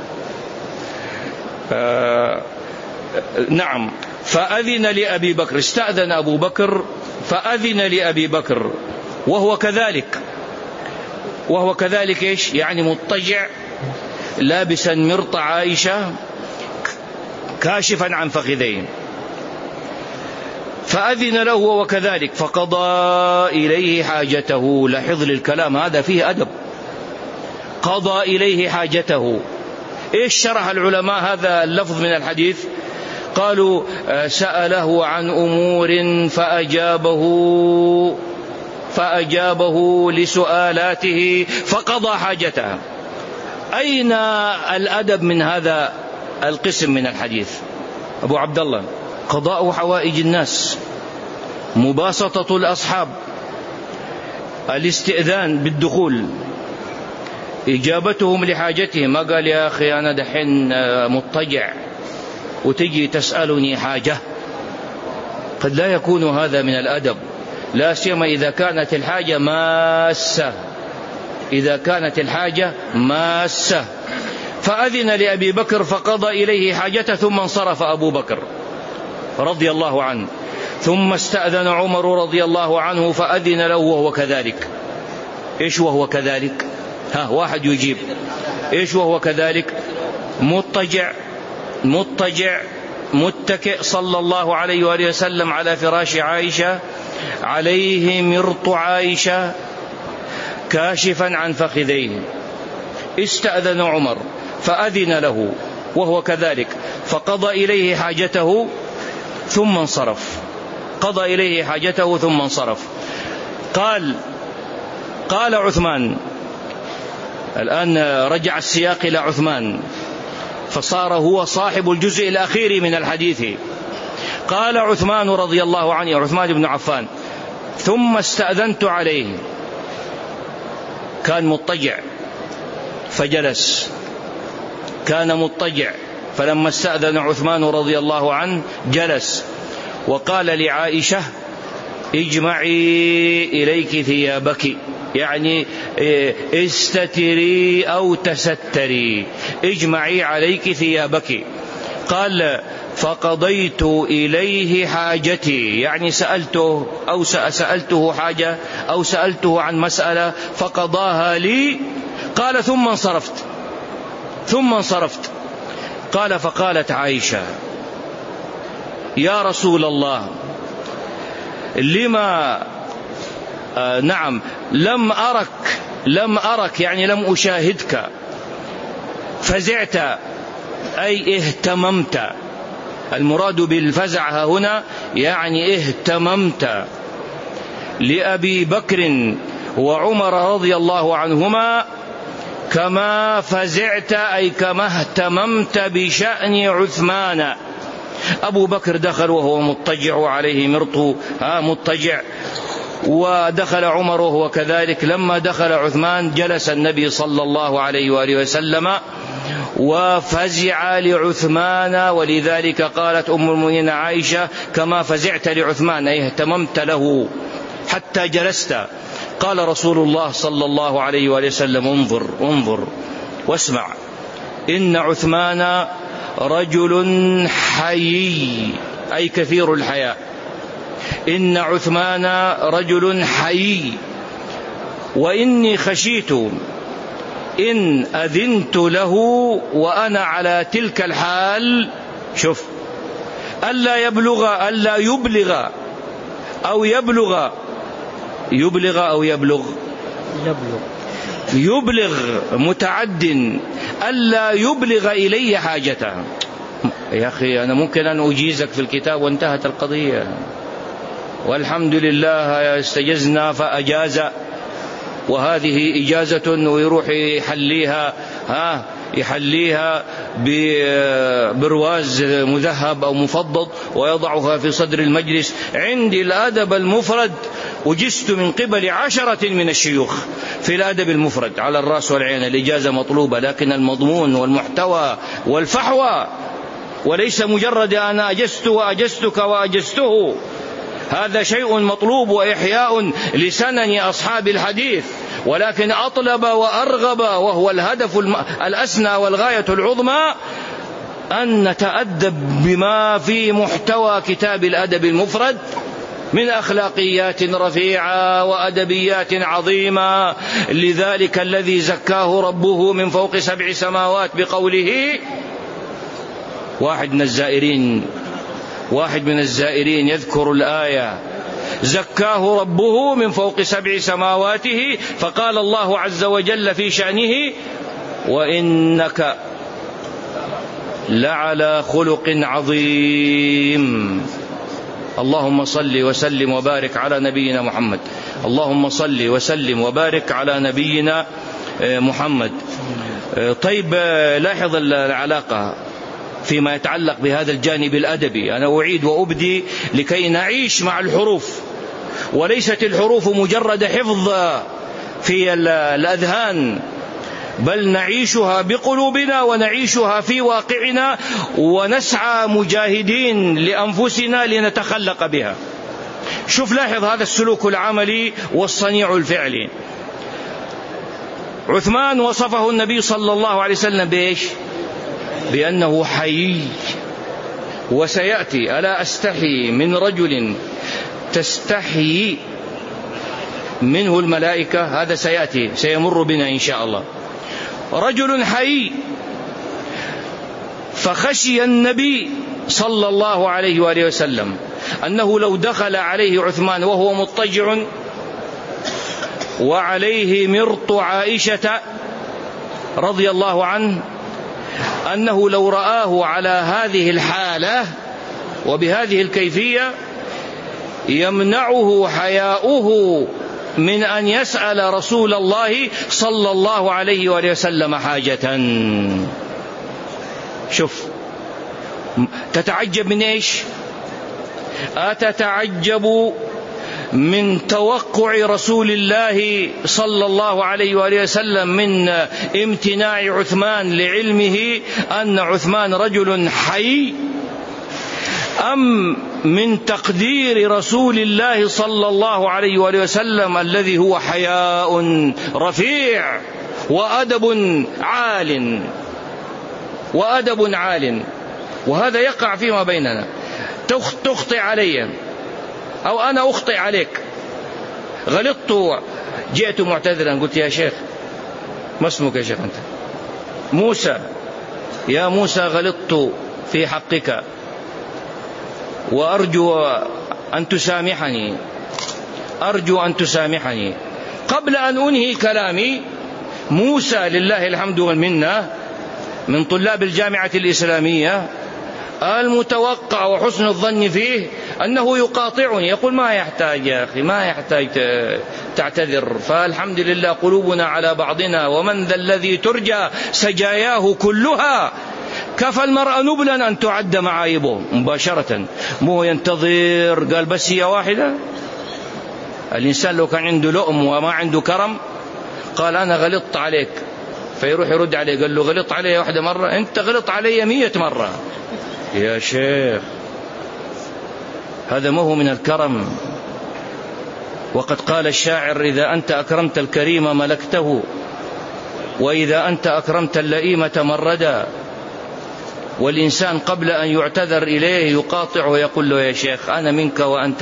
نعم، فأذن لأبي بكر، استأذن أبو بكر فأذن لأبي بكر وهو كذلك إيش يعني مضطجع لابسا مرط عائشة كاشفا عن فخذيه، فأذن له وكذلك فقضى إليه حاجته. لاحظ الكلام هذا فيه أدب، قضى إليه حاجته. إيش شرح العلماء هذا اللفظ من الحديث؟ قالوا سأله عن أمور فأجابه لسؤالاته فقضى حاجته. أين الأدب من هذا القسم من الحديث؟ أبو عبد الله، قضاء حوائج الناس، مباسطة الأصحاب، الاستئذان بالدخول، إجابتهم لحاجتهم. ما قال يا أخي أنا دحين مضطجع وتجي تسألني حاجة، قد لا يكون هذا من الأدب، لا سيما إذا كانت الحاجة ماسة. فأذن لأبي بكر فقضى إليه حاجته ثم انصرف أبو بكر رضي الله عنه، ثم استأذن عمر رضي الله عنه فأذن له وهو كذلك. إيش وهو كذلك؟ واحد يجيب. إيش وهو كذلك؟ مضطجع متكئ صلى الله عليه وآله وسلم على فراش عائشة، عليه مرط عائشة كاشفا عن فخذيه. استأذن عمر فأذن له وهو كذلك فقضى إليه حاجته ثم انصرف. قال عثمان، الآن رجع السياق إلى عثمان فصار هو صاحب الجزء الأخير من الحديث. قال عثمان رضي الله عنه، عثمان بن عفان، ثم استأذنت عليه، كان مضطجع فجلس، كان مضطجع، فلما استأذن عثمان رضي الله عنه جلس، وقال لعائشة اجمعي إليك ثيابك، يعني استتري أو تستري، اجمعي عليك ثيابك. قال فقضيت إليه حاجتي، يعني سألته أو سألته حاجة أو سألته عن مسألة فقضاها لي. قال ثم انصرفت. قال فقالت عائشة يا رسول الله لما لم أرك يعني لم أشاهدك، فزعت أي اهتممت، المراد بالفزع هنا يعني اهتممت لأبي بكر وعمر رضي الله عنهما كما فزعت أي كما اهتممت بشأن عثمان. أبو بكر دخل وهو مضطجع وعليه مرط مضطجع، ودخل عمر وهو كذلك. لما دخل عثمان جلس النبي صلى الله عليه وآله وسلم وفزع لعثمان، ولذلك قالت أم المؤمنين عائشة كما فزعت لعثمان أي اهتممت له حتى جلست. قال رسول الله صلى الله عليه وآله وسلم انظر واسمع، إن عثمان رجل حيي أي كثير الحياء، إن عثمان رجل حيي، وإني خشيت إن أذنت له وأنا على تلك الحال، شوف، ألا يبلغ أو يبلغ يبلغ متعد ألا يبلغ إلي حاجته. يا أخي أنا ممكن أن أجيزك في الكتاب وانتهت القضية، والحمد لله استجزنا فأجاز، وهذه إجازة ويروح يحليها برواز مذهب أو مفضض ويضعها في صدر المجلس. عندي الأدب المفرد أجزت من قبل 10 من الشيوخ في الأدب المفرد على الرأس والعين، الإجازة مطلوبة، لكن المضمون والمحتوى والفحوى، وليس مجرد أنا أجزت وأجزتك وأجزته. هذا شيء مطلوب وإحياء لسنن أصحاب الحديث، ولكن أطلب وأرغب، وهو الهدف الأسنى والغاية العظمى، أن نتأدب بما في محتوى كتاب الأدب المفرد من أخلاقيات رفيعة وأدبيات عظيمة. لذلك الذي زكاه ربه من فوق 7 سماوات بقوله، واحد من الزائرين يذكر الآية، زكاه ربه من فوق 7 سماواته، فقال الله عز وجل في شأنه: وإنك لعلى خلق عظيم. اللهم صل وسلم وبارك على نبينا محمد. اللهم صل وسلم وبارك على نبينا محمد. طيب، لاحظ العلاقة فيما يتعلق بهذا الجانب الأدبي. أنا أعيد وأبدي لكي نعيش مع الحروف، وليست الحروف مجرد حفظ في الأذهان، بل نعيشها بقلوبنا ونعيشها في واقعنا، ونسعى مجاهدين لأنفسنا لنتخلق بها. شوف، لاحظ هذا السلوك العملي والصنيع الفعلي. عثمان وصفه النبي صلى الله عليه وسلم بإيش؟ بأنه حي. وسيأتي: ألا أستحي من رجل تستحي منه الملائكة. هذا سيأتي، سيمر بنا إن شاء الله. رجل حي. فخشي النبي صلى الله عليه وآله وسلم أنه لو دخل عليه عثمان وهو مضطجع وعليه مرط عائشة رضي الله عنه، أنه لو رآه على هذه الحالة وبهذه الكيفية يمنعه حياؤه من أن يسأل رسول الله صلى الله عليه وآله وسلم حاجة. شوف، تتعجب من إيش؟ أتتعجب من توقع رسول الله صلى الله عليه وآله وسلم من امتناع عثمان لعلمه أن عثمان رجل حي، أم من تقدير رسول الله صلى الله عليه وآله وسلم الذي هو حياء رفيع وأدب عال؟ وهذا يقع فيما بيننا. تخطئ علي أو أنا أخطئ عليك، غلطت، جئت معتذرا، قلت: يا شيخ، ما اسمك يا شيخ أنت؟ موسى. يا موسى، غلطت في حقك وأرجو أن تسامحني. قبل أن أنهي كلامي، موسى لله الحمد والمنة من طلاب الجامعة الإسلامية المتوقع وحسن الظن فيه أنه يقاطعني، يقول: ما يحتاج يا أخي، ما يحتاج تعتذر، فالحمد لله قلوبنا على بعضنا، ومن ذا الذي ترجى سجاياه كلها، كفى المرء نبلا أن تعد معايبه. مباشرة، مو ينتظر، قال بس هي واحدة. الإنسان لو كان عنده لؤم وما عنده كرم قال: أنا غلطت عليك، فيروح يرد عليه، قال له: غلط علي واحدة مرة؟ أنت غلط علي 100 مرة يا شيخ. هذا ما هو من الكرم. وقد قال الشاعر: إذا أنت أكرمت الكريم ملكته، وإذا أنت أكرمت اللئيم تمردا. والإنسان قبل أن يعتذر إليه يقاطع ويقول له: يا شيخ، أنا منك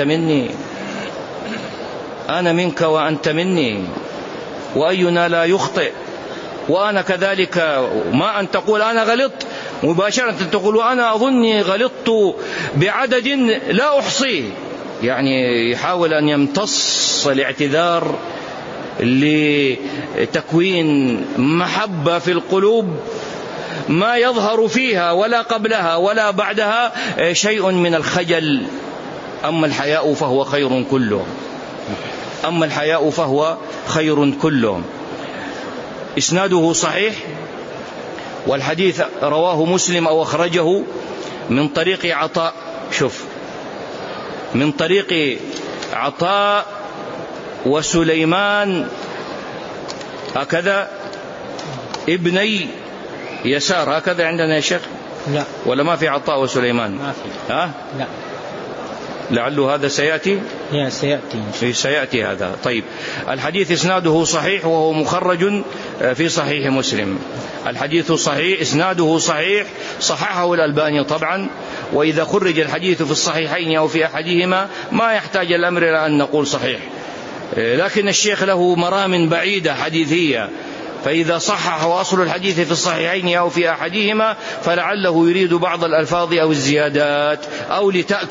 وأنت مني، وأينا لا يخطئ، وأنا كذلك. ما أن تقول أنا غلطت مباشرة، تقول أنا أظني غلطت بعدد لا أحصيه، يعني يحاول أن يمتص الاعتذار لتكوين محبة في القلوب ما يظهر فيها ولا قبلها ولا بعدها شيء من الخجل. أما الحياء فهو خير كله، أما الحياء فهو خير كله. إسناده صحيح، والحديث رواه مسلم أو أخرجه من طريق عطاء، شوف، من طريق عطاء وسليمان هكذا ابني يسار، هكذا عندنا يا شيخ؟ لا، ولا ما في عطاء وسليمان؟ ما في. ها؟ لا، لعله هذا سيأتي؟ سيأتي هذا. طيب، الحديث إسناده صحيح وهو مخرج في صحيح مسلم. الحديث صحيح، إسناده صحيح، صححه الألباني طبعا. وإذا خرج الحديث في الصحيحين أو في أحدهما ما يحتاج الأمر إلى أن نقول صحيح، لكن الشيخ له مرام بعيدة حديثية، فإذا صحح أصل الحديث في الصحيحين أو في أحدهما فلعله يريد بعض الألفاظ أو الزيادات أو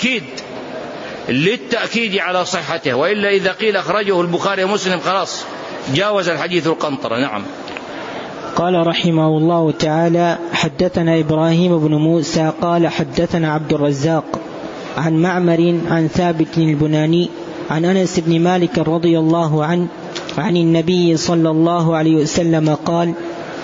للتأكيد على صحته، وإلا إذا قيل أخرجه البخاري ومسلم خلاص جاوز الحديث القنطرة. نعم. قال رحمه الله تعالى: حدثنا إبراهيم بن موسى قال حدثنا عبد الرزاق عن معمر عن ثابت البناني عن أنس بن مالك رضي الله عنه عن النبي صلى الله عليه وسلم قال: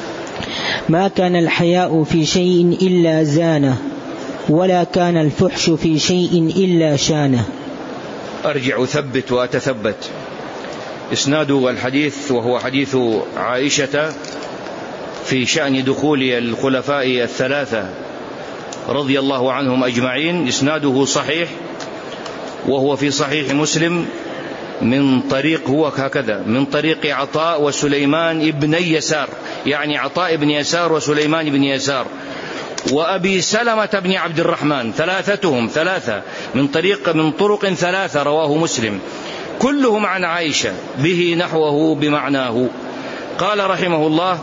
ما كان الحياء في شيء إلا زانه، ولا كان الفحش في شيء إلا شانه. أرجع أثبت وأتثبت. إسناد الحديث وهو حديث عائشة في شأن دخول الخلفاء الثلاثة رضي الله عنهم أجمعين، إسناده صحيح وهو في صحيح مسلم من طريق، هو هكذا، من طريق عطاء وسليمان ابني يسار، يعني عطاء بن يسار وسليمان بن يسار وأبي سلمة بن عبد الرحمن، ثلاثتهم ثلاثة من طرق ثلاثة رواه مسلم، كلهم عن عائشة به نحوه بمعناه. قال رحمه الله: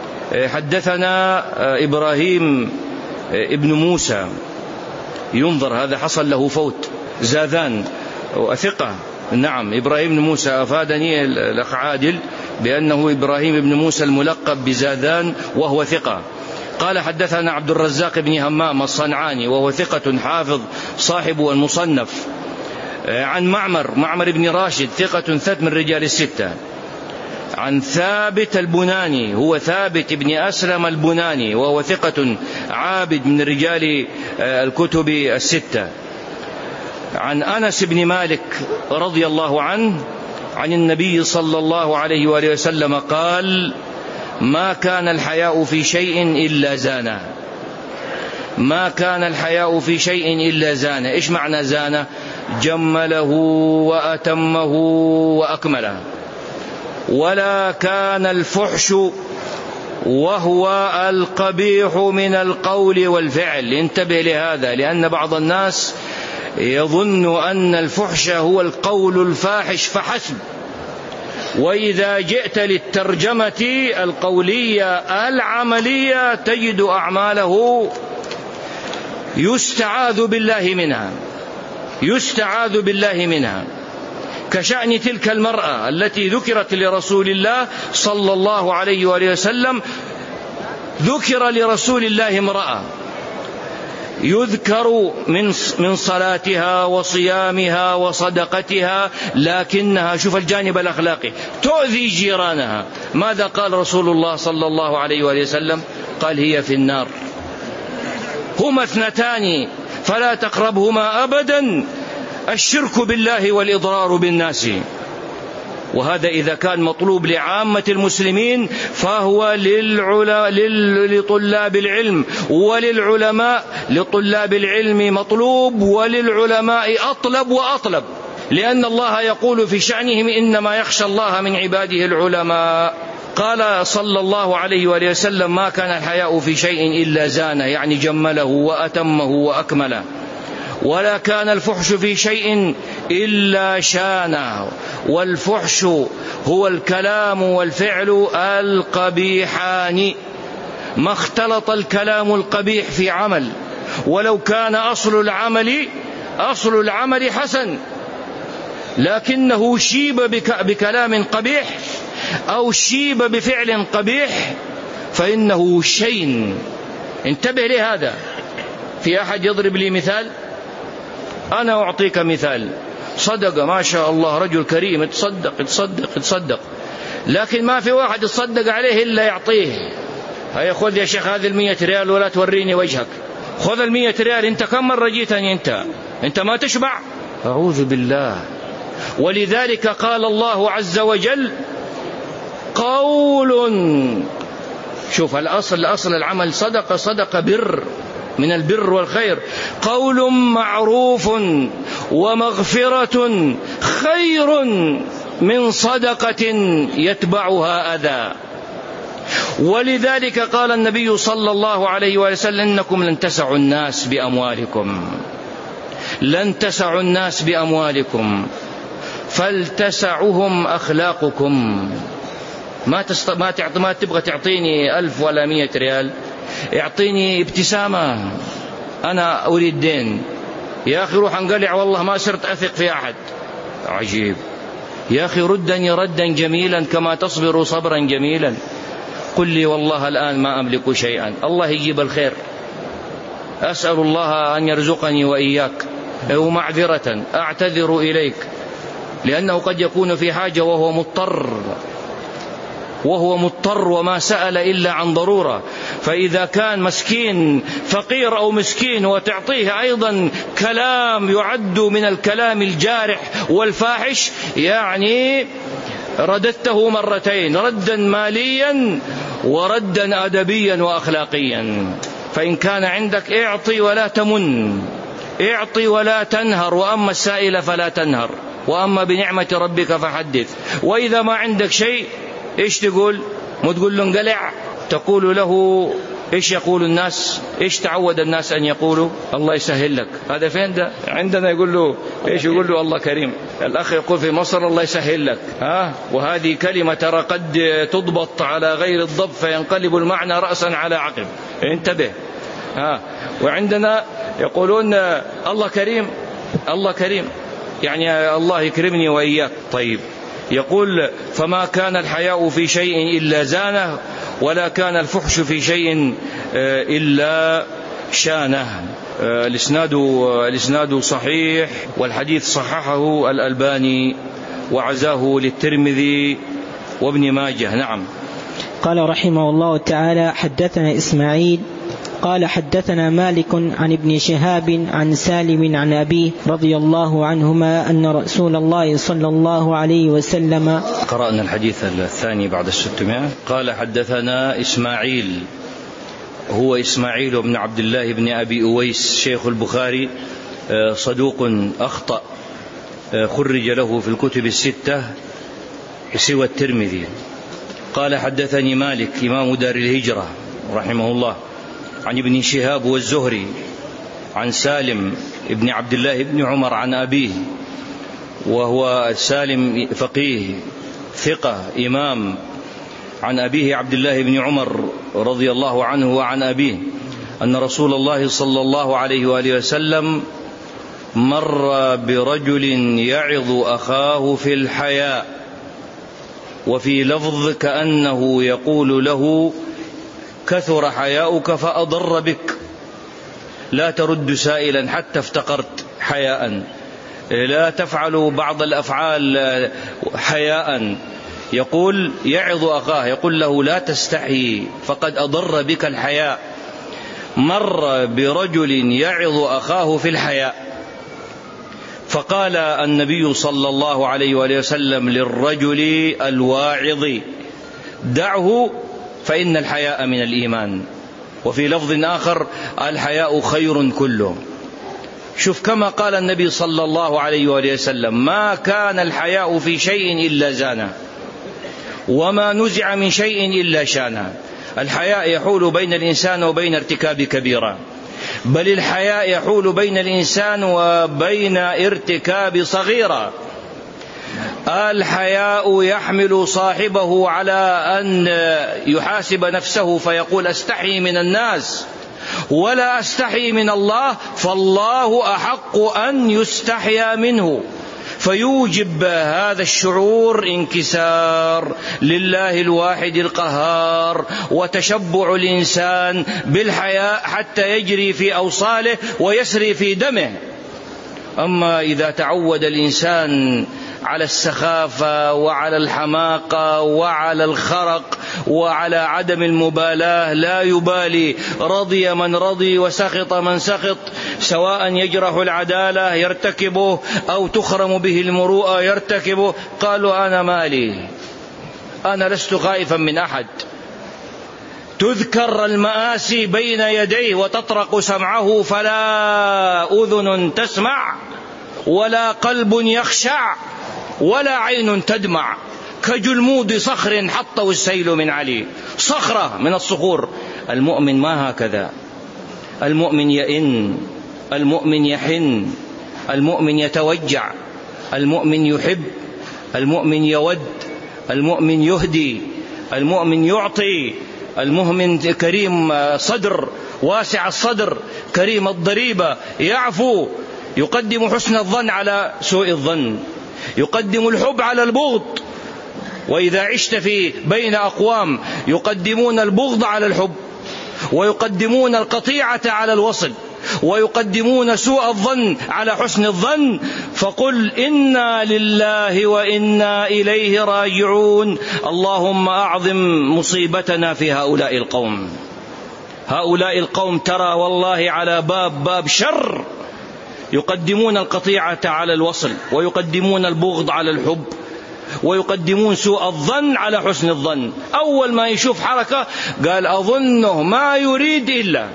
حدثنا إبراهيم ابن موسى، ينظر هذا حصل له فوت، زاذان وثقة. نعم، إبراهيم بن موسى أفادني الأخ عادل بأنه إبراهيم بن موسى الملقب بزاذان وهو ثقة. قال حدثنا عبد الرزاق بن همام الصنعاني وهو ثقة حافظ صاحب المصنف، عن معمر بن راشد ثقة ثبت من رجال الستة، عن ثابت البناني، هو ثابت بن أسلم البناني وهو ثقة عابد من رجال الكتب الستة، عن أنس بن مالك رضي الله عنه عن النبي صلى الله عليه وآله وسلم قال: ما كان الحياء في شيء إلا زانه. ما كان الحياء في شيء إلا زانه. إيش معنى زانه؟ جمله وأتمه وأكمله. ولا كان الفحش وهو القبيح من القول والفعل. انتبه لهذا، لأن بعض الناس يظن أن الفحش هو القول الفاحش فحسب، وإذا جئت للترجمة القولية العملية تجد أعماله يستعاذ بالله منها، كشأن تلك المرأة التي ذكرت لرسول الله صلى الله عليه وآله وسلم. ذكر لرسول الله امرأة يذكر من صلاتها وصيامها وصدقتها، لكنها، شوف الجانب الأخلاقي، تؤذي جيرانها. ماذا قال رسول الله صلى الله عليه وآله وسلم؟ قال: هي في النار. هما اثنتان فلا تقربهما أبدا، الشرك بالله والإضرار بالناس. وهذا إذا كان مطلوب لعامة المسلمين فهو لطلاب العلم وللعلماء. لطلاب العلم مطلوب وللعلماء أطلب وأطلب، لأن الله يقول في شأنهم: إنما يخشى الله من عباده العلماء. قال صلى الله عليه وآله وسلم: ما كان الحياء في شيء إلا زانه، يعني جمله وأتمه وأكمله. ولا كان الفحش في شيء إلا شانه. والفحش هو الكلام والفعل القبيحان. ما اختلط الكلام القبيح في عمل، ولو كان أصل العمل حسن، لكنه شيب بكلام قبيح أو شيب بفعل قبيح فإنه شين. انتبه لهذا. في أحد يضرب لي مثال؟ أنا أعطيك مثال. صدق ما شاء الله، رجل كريم، يتصدق، لكن ما في واحد يتصدق عليه إلا يعطيه. هيا خذ يا شيخ هذه 100 ريال ولا توريني وجهك. خذ 100 ريال. أنت كم مرة جيتني؟ أنت ما تشبع. أعوذ بالله. ولذلك قال الله عز وجل قول، شوف الأصل العمل صدقة بر، من البر والخير. قول معروف ومغفرة خير من صدقة يتبعها أذى. ولذلك قال النبي صلى الله عليه وسلم إنكم لن تسعوا الناس بأموالكم فلتسعهم أخلاقكم. ما تبغى تعطيني 1000 ولا 100 ريال، اعطيني ابتسامة. أنا أريد دين يا أخي، روح انقلع والله ما صرت أثق في أحد. عجيب يا أخي، ردني ردا جميلا كما تصبر صبرا جميلا. قل لي والله الآن ما أملك شيئا. الله يجيب الخير. أسأل الله أن يرزقني وإياك، ومعذرة أعتذر إليك، لأنه قد يكون في حاجة وهو مضطر وما سأل إلا عن ضرورة. فإذا كان مسكين فقير أو مسكين وتعطيه أيضا كلام يعد من الكلام الجارح والفاحش، يعني رددته مرتين، ردا ماليا وردا أدبيا وأخلاقيا. فإن كان عندك اعطي ولا تمن، اعطي ولا تنهر، وأما السائل فلا تنهر، وأما بنعمة ربك فحدث. وإذا ما عندك شيء إيش تقول؟ مو تقول له انقلع، تقول له إيش يقول الناس؟ إيش تعود الناس أن يقولوا؟ الله يسهل لك. هذا فين ده؟ عندنا يقول له إيش؟ يقول له الله كريم. الأخ يقول في مصر الله يسهل لك. وهذه كلمة ترى قد تضبط على غير الضبط فينقلب المعنى رأسا على عقب. انتبه. وعندنا يقولون الله كريم، الله كريم، يعني الله يكرمني وإياك. طيب، يقول فما كان الحياء في شيء إلا زانه، ولا كان الفحش في شيء إلا شانه. الإسناد صحيح، والحديث صححه الألباني وعزاه للترمذي وابن ماجه. نعم. قال رحمه الله تعالى حدثنا إسماعيل قال حدثنا مالك عن ابن شهاب عن سالم عن أبيه رضي الله عنهما أن رسول الله صلى الله عليه وسلم. قرأنا الحديث الثاني بعد 600. قال حدثنا إسماعيل، هو إسماعيل بن عبد الله بن أبي أويس شيخ البخاري، صدوق أخطأ، خرج له في الكتب 6 سوى الترمذي. قال حدثني مالك إمام دار الهجرة رحمه الله عن ابن شهاب والزهري عن سالم ابن عبد الله بن عمر عن أبيه، وهو سالم فقيه ثقة إمام، عن أبيه عبد الله بن عمر رضي الله عنه وعن أبيه أن رسول الله صلى الله عليه وآله وسلم مر برجل يعظ أخاه في الحياء، وفي لفظ كأنه يقول له كثر حياؤك فأضر بك، لا ترد سائلا حتى افتقرت حياء، لا تفعل بعض الأفعال حياء. يقول يعظ أخاه، يقول له لا تستحي فقد أضر بك الحياء. مر برجل يعظ أخاه في الحياء، فقال النبي صلى الله عليه وآله وسلم للرجل الواعظ دعه فإن الحياء من الإيمان. وفي لفظ آخر الحياء خير كله. شوف كما قال النبي صلى الله عليه وآله وسلم ما كان الحياء في شيء إلا زانه، وما نزع من شيء إلا شانه. الحياء يحول بين الإنسان وبين ارتكاب كبيرة، بل الحياء يحول بين الإنسان وبين ارتكاب صغيرة. الحياء يحمل صاحبه على أن يحاسب نفسه فيقول أستحي من الناس ولا أستحي من الله، فالله أحق أن يستحيا منه. فيوجب هذا الشعور انكسار لله الواحد القهار وتشبع الإنسان بالحياء حتى يجري في أوصاله ويسري في دمه. أما إذا تعود الإنسان على السخافة وعلى الحماقة وعلى الخرق وعلى عدم المبالاة، لا يبالي، رضي من رضي وسخط من سخط، سواء يجرح العدالة يرتكبه أو تخرم به المروءة يرتكبه، قالوا أنا مالي، أنا لست خائفا من أحد. تذكر المآسي بين يديه وتطرق سمعه فلا أذن تسمع ولا قلب يخشع ولا عين تدمع، كجلمود صخر حطه السيل من علي، صخرة من الصخور. المؤمن ما هكذا، المؤمن يئن، المؤمن يحن، المؤمن يتوجع، المؤمن يحب، المؤمن يود، المؤمن يهدي، المؤمن يعطي، المؤمن كريم صدر، واسع الصدر، كريم الضريبة، يعفو، يقدم حسن الظن على سوء الظن، يقدم الحب على البغض. وإذا عشت بين أقوام يقدمون البغض على الحب، ويقدمون القطيعة على الوصل، ويقدمون سوء الظن على حسن الظن، فقل إنا لله وإنا إليه راجعون. اللهم أعظم مصيبتنا في هؤلاء القوم. هؤلاء القوم ترى والله على باب شر، يقدمون القطيعة على الوصل، ويقدمون البغض على الحب، ويقدمون سوء الظن على حسن الظن. أول ما يشوف حركة قال أظنه ما يريد إلا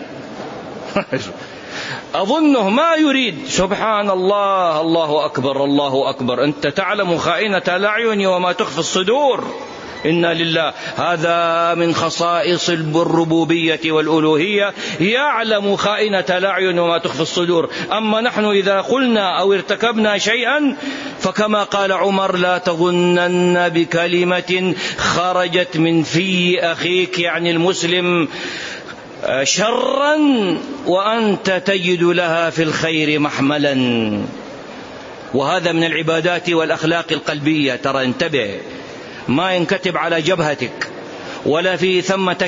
أظنه ما يريد. سبحان الله، الله أكبر، الله أكبر. أنت تعلم خائنة الأعين وما تخفي الصدور. إنا لله. هذا من خصائص الربوبية والألوهية، يعلم خائنة الأعين وما تخفي الصدور. أما نحن إذا قلنا أو ارتكبنا شيئا فكما قال عمر: لا تظنن بكلمة خرجت من في أخيك، يعني المسلم، شرا وأنت تجد لها في الخير محملا. وهذا من العبادات والأخلاق القلبية. ترى انتبه، ما ينكتب على جبهتك ولا في ثمة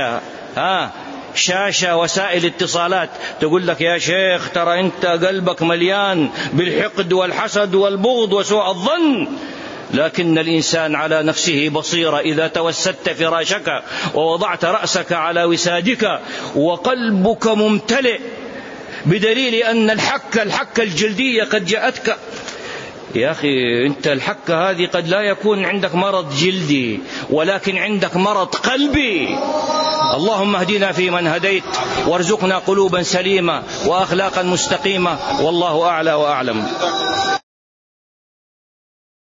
شاشة وسائل اتصالات تقول لك يا شيخ ترى انت قلبك مليان بالحقد والحسد والبغض وسوء الظن. لكن الإنسان على نفسه بصيرة. إذا توسدت فراشك ووضعت رأسك على وسادك وقلبك ممتلئ بدليل أن الحكة الجلدية قد جاءتك، يا أخي أنت الحكة هذه قد لا يكون عندك مرض جلدي ولكن عندك مرض قلبي. اللهم اهدنا فيمن هديت، وارزقنا قلوبا سليمة وأخلاقا مستقيمة، والله أعلى وأعلم.